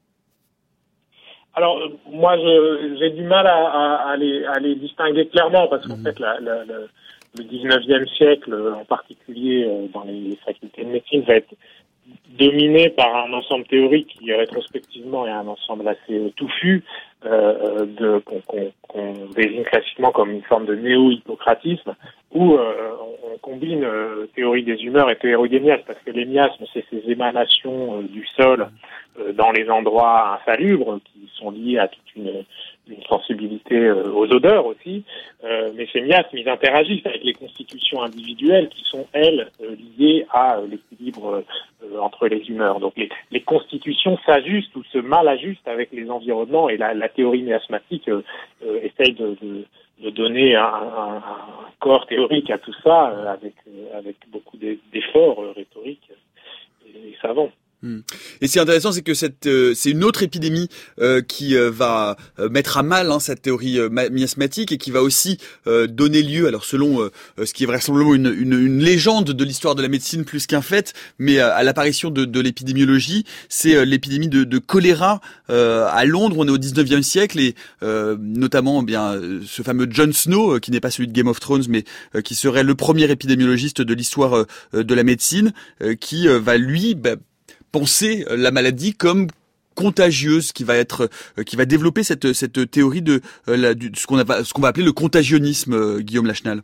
Alors, euh, moi, je, j'ai du mal à, à, à, les, à les distinguer clairement, parce qu'en mmh. fait, la, la, la, le dix-neuvième siècle, en particulier euh, dans les facultés de médecine, va être dominé par un ensemble théorique qui, rétrospectivement, est un ensemble assez euh, touffu, euh, de, qu'on, qu'on, qu'on désigne classiquement comme une forme de néo-hippocratisme, où euh, on, on combine euh, théorie des humeurs et théorie des miasmes, parce que les miasmes, c'est ces émanations euh, du sol euh, dans les endroits insalubres qui sont liés à toute une, une sensibilité euh, aux odeurs aussi, euh, mais ces miasmes, ils interagissent avec les constitutions individuelles qui sont, elles, euh, liées à euh, l'équilibre euh, entre les humeurs. Donc les, les constitutions s'ajustent ou se mal ajustent avec les environnements, et la, la théorie miasmatique euh, euh, essaye de, de de donner un, un, un corps théorique à tout ça, euh, avec, euh, avec beaucoup d'efforts euh, rhétoriques et, et savants. Et c'est intéressant, c'est que cette, euh, c'est une autre épidémie euh, qui euh, va euh, mettre à mal hein, cette théorie euh, miasmatique, et qui va aussi euh, donner lieu, alors selon euh, ce qui est vraisemblablement une, une, une légende de l'histoire de la médecine plus qu'un fait, mais euh, à l'apparition de, de l'épidémiologie. C'est euh, l'épidémie de, de choléra euh, à Londres. On est au dix-neuvième siècle, et euh, notamment eh bien ce fameux Jon Snow, euh, qui n'est pas celui de Game of Thrones, mais euh, qui serait le premier épidémiologiste de l'histoire euh, de la médecine, euh, qui euh, va lui bah, penser la maladie comme contagieuse, qui va être, euh, qui va développer cette cette théorie de euh, la, du, ce qu'on a, ce qu'on va appeler le contagionnisme, euh, Guillaume Lachenal.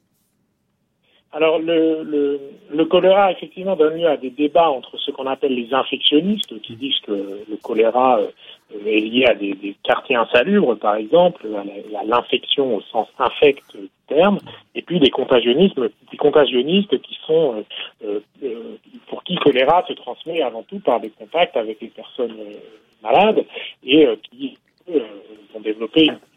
Alors le, le le choléra effectivement donne lieu à des débats entre ce qu'on appelle les infectionnistes, qui disent que le choléra euh, est lié à des, des quartiers insalubres, par exemple, à, la, à l'infection au sens infect du terme, et puis des contagionnistes, des contagionnistes qui sont euh, euh, pour qui le choléra se transmet avant tout par des contacts avec les personnes euh, malades, et euh, qui euh, vont développer une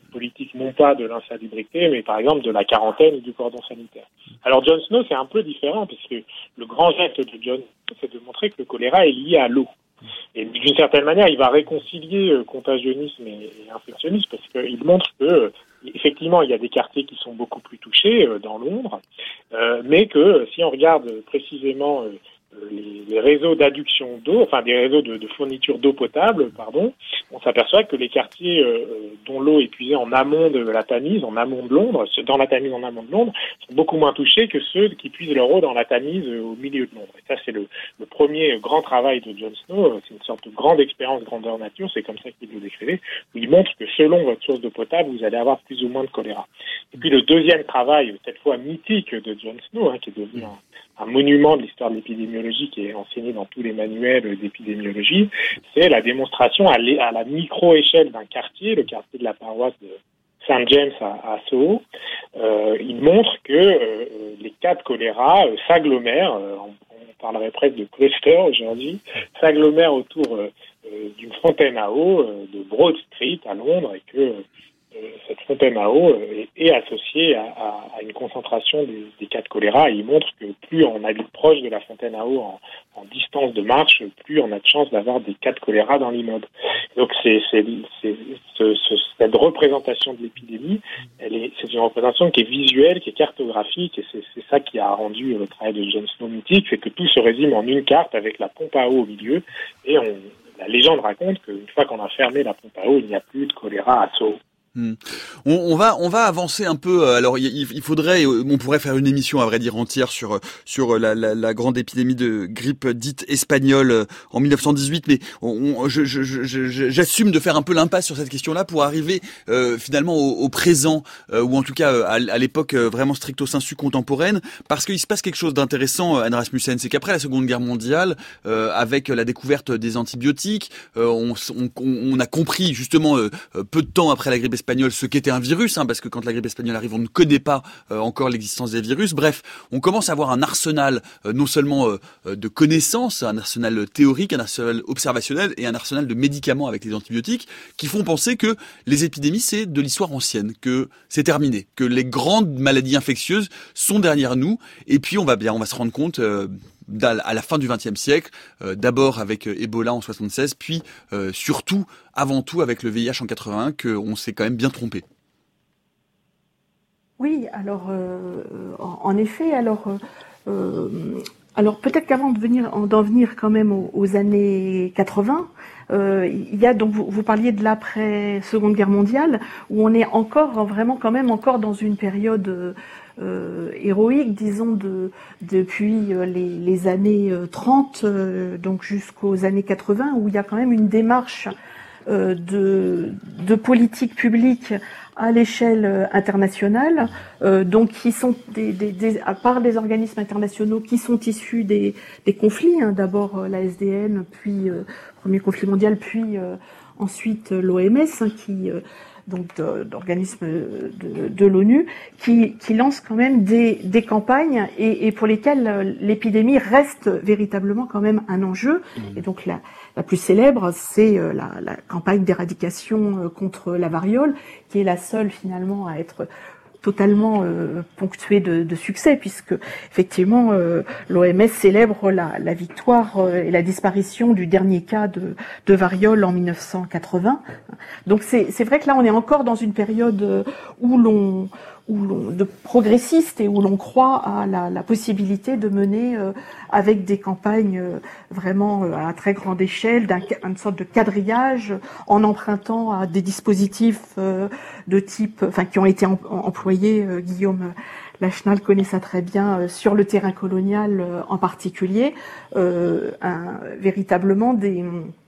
politique non pas de l'insalubrité, mais par exemple de la quarantaine ou du cordon sanitaire. Alors Jon Snow, c'est un peu différent, puisque le grand geste de Jon Snow, c'est de montrer que le choléra est lié à l'eau. Et d'une certaine manière, il va réconcilier euh, contagionnisme et, et infectionnisme, parce qu'il montre que, euh, effectivement, il y a des quartiers qui sont beaucoup plus touchés euh, dans Londres, euh, mais que si on regarde précisément euh, les, les réseaux d'adduction d'eau, enfin des réseaux de, de fourniture d'eau potable, pardon, on s'aperçoit que les quartiers euh, dont l'eau est puisée en amont de la Tamise, en amont de Londres, dans la Tamise en amont de Londres, sont beaucoup moins touchés que ceux qui puisent leur eau dans la Tamise euh, au milieu de Londres. Et ça, c'est le, le premier grand travail de Jon Snow. C'est une sorte de grande expérience grandeur nature, c'est comme ça qu'il le décrivait, où il montre que selon votre source d'eau potable, vous allez avoir plus ou moins de choléra. Et puis le deuxième travail, cette fois mythique, de Jon Snow, hein, qui est devenu un un monument de l'histoire de l'épidémiologie qui est enseigné dans tous les manuels d'épidémiologie, c'est la démonstration à, à la micro-échelle d'un quartier, le quartier de la paroisse de Saint James à, à Soho. Euh, il montre que euh, les cas de choléra euh, s'agglomèrent, euh, on, on parlerait presque de cluster aujourd'hui, s'agglomèrent autour euh, d'une fontaine à eau euh, de Broad Street à Londres, et que Euh, cette fontaine à eau euh, est, est associée à, à, à une concentration des, des cas de choléra, et il montre que plus on habite proche de la fontaine à eau en, en distance de marche, plus on a de chances d'avoir des cas de choléra dans l'immeuble. Donc c'est, c'est, c'est, ce, ce, cette représentation de l'épidémie, elle est, c'est une représentation qui est visuelle, qui est cartographique, et c'est, c'est ça qui a rendu le travail de Jon Snow mythique, c'est que tout se résume en une carte avec la pompe à eau au milieu, et on, la légende raconte qu'une fois qu'on a fermé la pompe à eau, il n'y a plus de choléra à Soho. Hmm. On, on va on va avancer un peu. Alors il, il faudrait, on pourrait faire une émission à vrai dire entière sur sur la, la, la grande épidémie de grippe dite espagnole en mille neuf cent dix-huit, mais on, on, je, je, je, j'assume de faire un peu l'impasse sur cette question-là pour arriver euh, finalement au, au présent euh, ou en tout cas à, à l'époque vraiment stricto sensu contemporaine, parce qu'il se passe quelque chose d'intéressant, Anne Rasmussen, c'est qu'après la Seconde Guerre mondiale, euh, avec la découverte des antibiotiques, euh, on, on, on a compris justement euh, peu de temps après la grippe espagnole ce qu'était un virus, hein, parce que quand la grippe espagnole arrive, on ne connaît pas euh, encore l'existence des virus. Bref, on commence à avoir un arsenal euh, non seulement euh, de connaissances, un arsenal théorique, un arsenal observationnel et un arsenal de médicaments avec les antibiotiques qui font penser que les épidémies, c'est de l'histoire ancienne, que c'est terminé, que les grandes maladies infectieuses sont derrière nous. Et puis on va bien, on va se rendre compte euh, à la fin du vingtième siècle, euh, d'abord avec euh, Ebola en soixante-seize, puis euh, surtout, avant tout avec le V I H en quatre-vingt-un, qu'on s'est quand même bien trompé. Oui, alors euh, en, en effet, alors euh, alors peut-être qu'avant de venir d'en venir quand même aux, aux années quatre-vingts, euh, il y a donc vous, vous parliez de l'après Seconde Guerre mondiale, où on est encore vraiment quand même encore dans une période euh, Euh, héroïque, disons, de, depuis euh, les, les années euh, trente, euh, donc jusqu'aux années quatre-vingts, où il y a quand même une démarche euh, de, de politique publique à l'échelle euh, internationale, euh, donc qui sont des, des, des, à part des organismes internationaux qui sont issus des, des conflits, hein, d'abord euh, la S D N, puis euh, premier conflit mondial, puis euh, ensuite euh, l'O M S, hein, qui euh, donc d'organismes de, de l'ONU, qui, qui lancent quand même des, des campagnes et, et pour lesquelles l'épidémie reste véritablement quand même un enjeu. Et donc la, la plus célèbre, c'est la, la campagne d'éradication contre la variole, qui est la seule finalement à être totalement euh, ponctuée de, de succès, puisque effectivement euh, l'O M S célèbre la, la victoire euh, et la disparition du dernier cas de, de variole en mille neuf cent quatre-vingts. Donc c'est, c'est vrai que là on est encore dans une période où l'on où l'on, de progressiste et où l'on croit à la, la possibilité de mener euh, avec des campagnes euh, vraiment euh, à très grande échelle, d'un, une sorte de quadrillage, en empruntant à des dispositifs euh, de type, enfin qui ont été em, employés, euh, Guillaume Lachenal connaît ça très bien, euh, sur le terrain colonial euh, en particulier, euh, un, véritablement des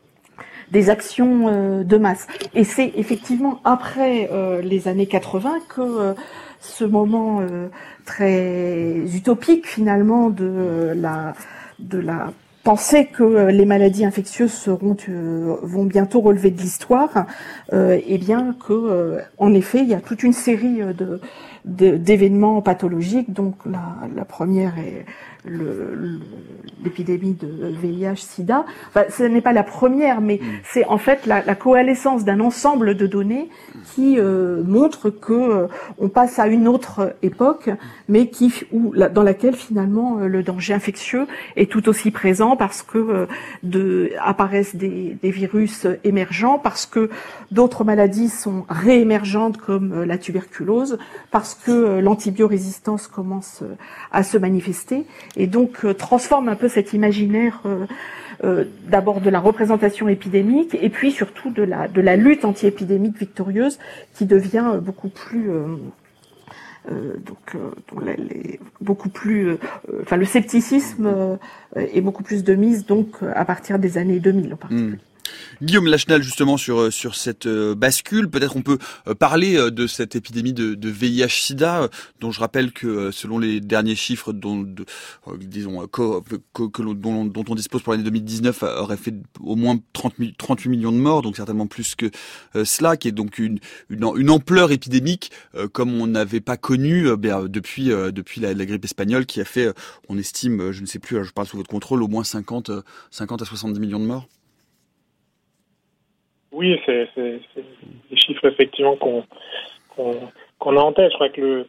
des actions euh, de masse. Et c'est effectivement après euh, les années quatre-vingts que euh, ce moment euh, très utopique finalement de euh, la de la pensée que euh, les maladies infectieuses seront euh, vont bientôt relever de l'histoire, euh, et bien que euh, en effet il y a toute une série de, de d'événements pathologiques. Donc la, la première est le, le, l'épidémie de V I H/SIDA. Enfin, ce n'est pas la première, mais mmh. c'est en fait la, la coalescence d'un ensemble de données qui euh, montre que euh, on passe à une autre époque, mais qui où, la, dans laquelle finalement euh, le danger infectieux est tout aussi présent parce que euh, de, apparaissent des, des virus émergents, parce que d'autres maladies sont réémergentes comme euh, la tuberculose, parce que euh, l'antibiorésistance commence euh, à se manifester. Et donc euh, transforme un peu cet imaginaire euh, euh, d'abord de la représentation épidémique et puis surtout de la de la lutte anti-épidémique victorieuse qui devient euh, beaucoup plus euh, euh, donc, euh, les, les, beaucoup plus euh, enfin le scepticisme euh, est beaucoup plus de mise donc à partir des années deux mille en particulier. Mmh. Guillaume Lachenal, justement, sur sur cette bascule, peut-être on peut parler de cette épidémie de, de V I H/SIDA, dont je rappelle que selon les derniers chiffres dont, de, disons, que, que, que, dont, dont on dispose pour l'année deux mille dix-neuf, aurait fait au moins trente-huit millions de morts, donc certainement plus que euh, cela, qui est donc une, une, une ampleur épidémique euh, comme on n'avait pas connu euh, bien, depuis, euh, depuis la, la grippe espagnole, qui a fait, euh, on estime, je ne sais plus, je parle sous votre contrôle, au moins cinquante à soixante-dix millions de morts. Oui, c'est, c'est, c'est des chiffres effectivement qu'on, qu'on, qu'on a en tête. Je crois que le,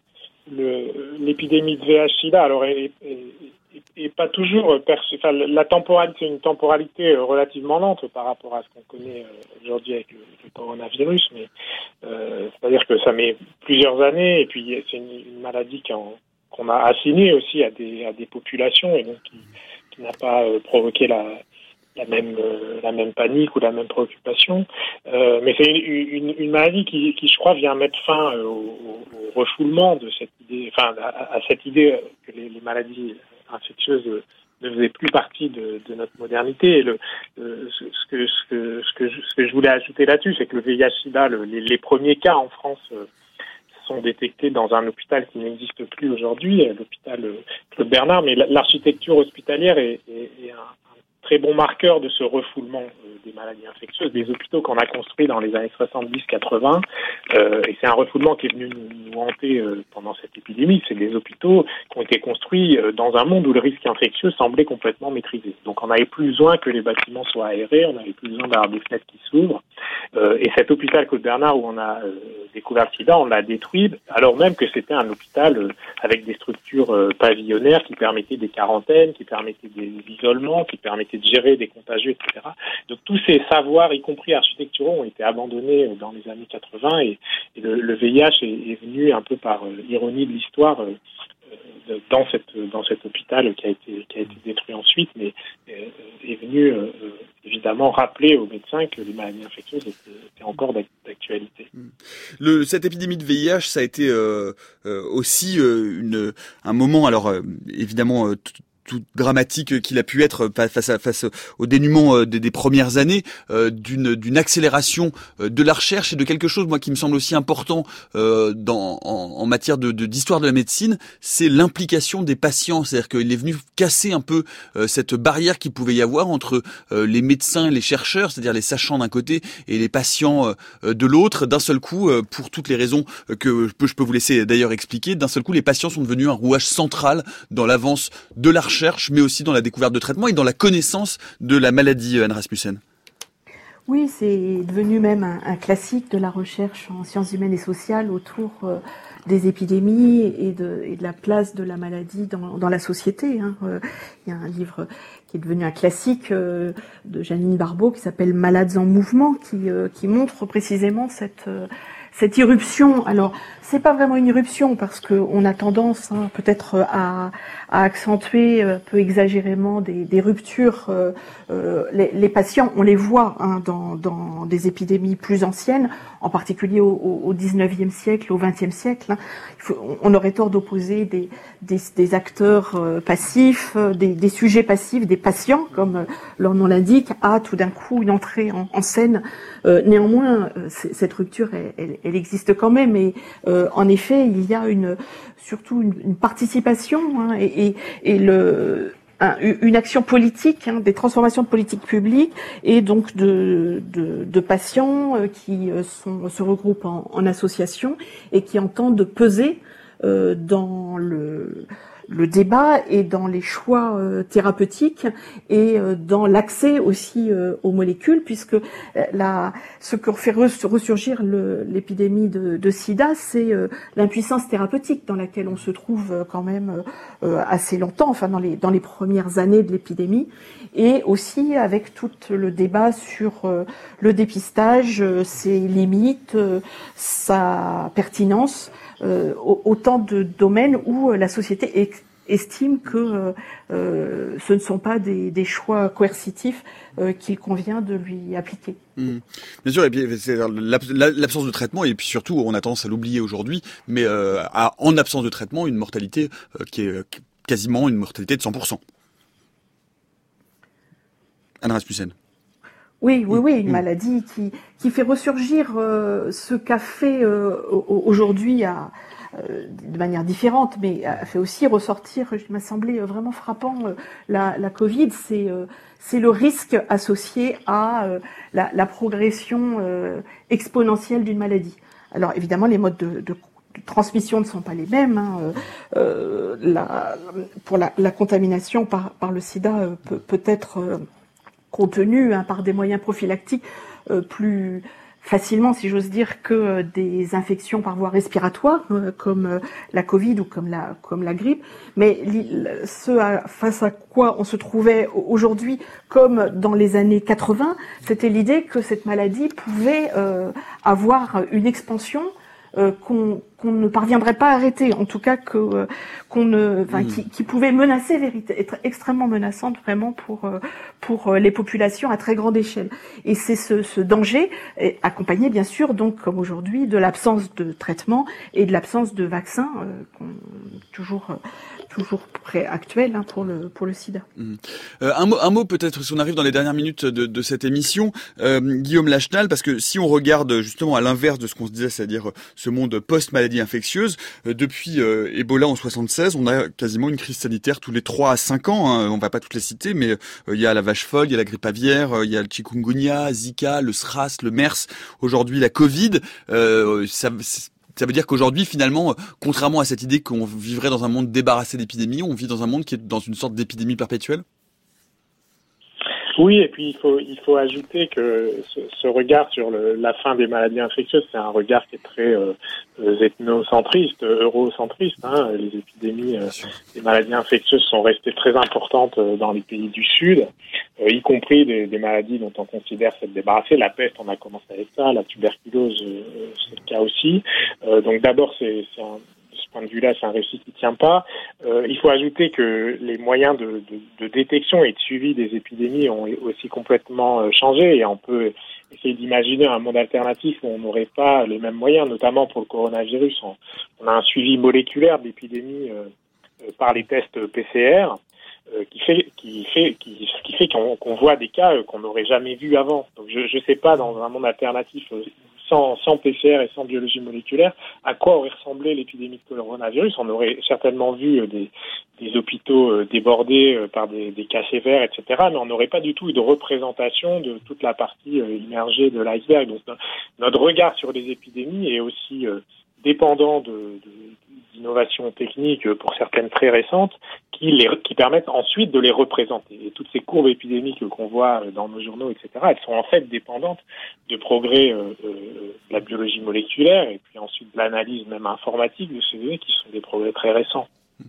le, l'épidémie de V I H/SIDA, alors, est, est, est, est pas toujours perçue. Enfin, la temporalité, c'est une temporalité relativement lente par rapport à ce qu'on connaît aujourd'hui avec le, le coronavirus, mais euh, c'est-à-dire que ça met plusieurs années, et puis c'est une, une maladie qu'on, qu'on a assignée aussi à des, à des populations, et donc qui, qui n'a pas euh, provoqué la la même euh, la même panique ou la même préoccupation, euh, mais c'est une, une, une maladie qui, qui je crois vient mettre fin euh, au, au refoulement de cette idée, enfin à, à cette idée que les, les maladies infectieuses ne faisaient plus partie de, de notre modernité. Et le, le ce que ce que ce que je, ce que je voulais ajouter là-dessus, c'est que le V I H/SIDA, le, les, les premiers cas en France euh, sont détectés dans un hôpital qui n'existe plus aujourd'hui, l'hôpital Claude Bernard, mais l'architecture hospitalière est, est, est un très bon marqueur de ce refoulement euh, des maladies infectieuses, des hôpitaux qu'on a construits dans les années soixante-dix quatre-vingts, euh, et c'est un refoulement qui est venu nous, nous hanter euh, pendant cette épidémie. C'est des hôpitaux qui ont été construits euh, dans un monde où le risque infectieux semblait complètement maîtrisé. Donc on n'avait plus besoin que les bâtiments soient aérés, on n'avait plus besoin d'avoir des fenêtres qui s'ouvrent, euh, et cet hôpital Claude Bernard où on a euh, découvert le sida, on l'a détruit, alors même que c'était un hôpital euh, avec des structures euh, pavillonnaires qui permettaient des quarantaines, qui permettaient des isolements, qui permettaient de gérer des contagieux, et cetera. Donc tous ces savoirs, y compris architecturaux, ont été abandonnés dans les années quatre-vingts, et, et le, le V I H est, est venu un peu par euh, ironie de l'histoire euh, euh, dans cette dans cet hôpital qui a été qui a été détruit ensuite, mais euh, est venu euh, évidemment rappeler aux médecins que les maladies infectieuses étaient, étaient encore d'actualité. Le, cette épidémie de V I H, ça a été euh, euh, aussi euh, une un moment, alors euh, évidemment euh, tout dramatique qu'il a pu être face à face au dénouement des, des premières années, euh, d'une d'une accélération de la recherche et de quelque chose moi qui me semble aussi important euh, dans en, en matière de, de d'histoire de la médecine, c'est l'implication des patients. C'est-à-dire qu'il est venu casser un peu euh, cette barrière qu'il pouvait y avoir entre euh, les médecins et les chercheurs, c'est-à-dire les sachants d'un côté et les patients euh, de l'autre. D'un seul coup, euh, pour toutes les raisons que je peux, je peux vous laisser d'ailleurs expliquer, d'un seul coup les patients sont devenus un rouage central dans l'avance de la recherche, mais aussi dans la découverte de traitements et dans la connaissance de la maladie, Anne Rasmussen. Oui, c'est devenu même un, un classique de la recherche en sciences humaines et sociales autour euh, des épidémies et de, et de la place de la maladie dans, dans la société. Hein. Euh, il y a un livre qui est devenu un classique euh, de Janine Barbeau qui s'appelle « Malades en mouvement » qui, euh, qui montre précisément cette... Euh, cette irruption. Alors, c'est pas vraiment une irruption parce que on a tendance, hein, peut-être à, à accentuer un peu exagérément des, des ruptures. Euh, euh, les, les patients, on les voit hein, dans, dans des épidémies plus anciennes, en particulier au, au dix-neuvième siècle, au vingtième siècle. Hein. Il faut, on aurait tort d'opposer des, des, des acteurs euh, passifs, des, des sujets passifs, des patients, comme leur nom l'indique, à tout d'un coup une entrée en, en scène. Euh, néanmoins, cette rupture, elle, elle, elle existe quand même, et euh, en effet, il y a une surtout une, une participation hein, et, et, et le un, une action politique, hein, des transformations de politique publique, et donc de, de, de patients euh, qui sont, se regroupent en, en associations et qui entendent peser euh, dans le le débat et dans les choix euh, thérapeutiques et euh, dans l'accès aussi euh, aux molécules, puisque la, ce que fait ressurgir le, l'épidémie de, de sida, c'est euh, l'impuissance thérapeutique dans laquelle on se trouve quand même euh, assez longtemps, enfin dans les, dans les premières années de l'épidémie, et aussi avec tout le débat sur euh, le dépistage, euh, ses limites, euh, sa pertinence, euh, autant de domaines où la société est estime que euh, euh, ce ne sont pas des, des choix coercitifs euh, qu'il convient de lui appliquer. Mmh. Bien sûr, et puis c'est l'absence de traitement, et puis surtout, on a tendance à l'oublier aujourd'hui, mais euh, à, en absence de traitement, une mortalité euh, qui est quasiment une mortalité de cent pour cent. Anne Rasmussen. Oui, oui, oui, une mmh. maladie qui, qui fait ressurgir euh, ce qu'a fait euh, aujourd'hui à de manière différente, mais a fait aussi ressortir, il m'a semblé vraiment frappant, la, la Covid, c'est c'est le risque associé à la, la progression exponentielle d'une maladie. Alors évidemment, les modes de, de, de transmission ne sont pas les mêmes. Hein. Euh, la, pour la, la contamination par, par le sida peut, peut être contenue hein, par des moyens prophylactiques euh, plus facilement, si j'ose dire, que des infections par voie respiratoire, comme la Covid ou comme la, comme la grippe. Mais ce à, face à quoi on se trouvait aujourd'hui, comme dans les années quatre-vingts, c'était l'idée que cette maladie pouvait euh, avoir une expansion euh, qu'on qu'on ne parviendrait pas à arrêter, en tout cas que euh, qu'on ne, enfin, mmh. qui, qui pouvait menacer, vérité, être extrêmement menaçante vraiment pour euh, pour les populations à très grande échelle. Et c'est ce, ce danger est accompagné bien sûr, donc comme aujourd'hui, de l'absence de traitement et de l'absence de vaccin, euh, qu'on, toujours euh, toujours prêt actuel hein, pour le pour le sida. Mmh. Euh, un mot un mot peut-être si on arrive dans les dernières minutes de, de cette émission, euh, Guillaume Lachenal, parce que si on regarde justement à l'inverse de ce qu'on se disait, c'est-à-dire ce monde post-maladie infectieuse, euh, depuis euh, Ebola en soixante-seize, on a quasiment une crise sanitaire tous les trois à cinq ans. Hein, on va pas toutes les citer, mais il euh, y a la vache folle, il y a la grippe aviaire, il euh, y a le chikungunya, Zika, le SRAS, le MERS, aujourd'hui la Covid. Euh, ça, ça veut dire qu'aujourd'hui, finalement, contrairement à cette idée qu'on vivrait dans un monde débarrassé d'épidémies, on vit dans un monde qui est dans une sorte d'épidémie perpétuelle. Oui, et puis il faut il faut ajouter que ce, ce regard sur le, la fin des maladies infectieuses, c'est un regard qui est très euh, ethnocentriste, eurocentriste. Hein. Les épidémies, euh, des maladies infectieuses sont restées très importantes dans les pays du Sud, euh, y compris des, des maladies dont on considère s'être débarrassé. La peste, on a commencé avec ça, la tuberculose, euh, c'est le cas aussi. Euh, donc d'abord, c'est, c'est un de ce point de vue-là, c'est un récit qui ne tient pas. Euh, il faut ajouter que les moyens de, de, de détection et de suivi des épidémies ont aussi complètement changé, et on peut essayer d'imaginer un monde alternatif où on n'aurait pas les mêmes moyens, notamment pour le coronavirus. On, on a un suivi moléculaire de l'épidémie euh, par les tests P C R, euh, qui fait qui fait qui, qui fait qu'on, qu'on voit des cas qu'on n'aurait jamais vus avant. Donc je ne sais pas, dans un monde alternatif euh, Sans, sans P C R et sans biologie moléculaire, à quoi aurait ressemblé l'épidémie de coronavirus. On aurait certainement vu des, des hôpitaux débordés par des, des cas sévères, et cetera, mais on n'aurait pas du tout eu de représentation de toute la partie immergée de l'iceberg. Donc notre regard sur les épidémies est aussi dépendant de, de, d'innovations techniques, pour certaines très récentes, qui, les, qui permettent ensuite de les représenter. Et toutes ces courbes épidémiques qu'on voit dans nos journaux, et cetera, elles sont en fait dépendantes de progrès euh, de la biologie moléculaire et puis ensuite de l'analyse même informatique de ces données qui sont des progrès très récents.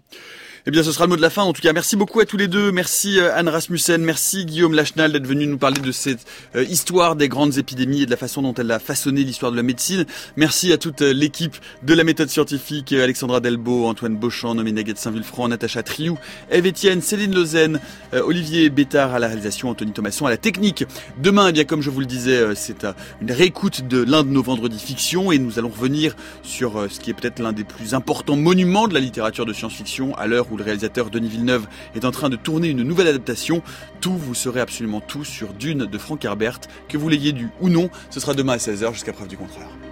Eh bien, ce sera le mot de la fin. En tout cas, merci beaucoup à tous les deux. Merci Anne Rasmussen, merci Guillaume Lachenal d'être venu nous parler de cette euh, histoire des grandes épidémies et de la façon dont elle a façonné l'histoire de la médecine. Merci à toute l'équipe de la méthode scientifique, Alexandra Delbo, Antoine Beauchamp, Noémie Naguet de Saint-Vulfranc, Natacha Triou, Ève Etienne, Céline Lausanne, euh, Olivier Bétard à la réalisation, Anthony Thomasson à la technique. Demain, eh bien, comme je vous le disais, euh, c'est euh, une réécoute de l'un de nos vendredis fiction et nous allons revenir sur euh, ce qui est peut-être l'un des plus importants monuments de la littérature de science-fiction à l'heure où le réalisateur Denis Villeneuve est en train de tourner une nouvelle adaptation. Tout, vous saurez absolument tout sur Dune de Frank Herbert, que vous l'ayez lu ou non. Ce sera demain à seize heures jusqu'à preuve du contraire.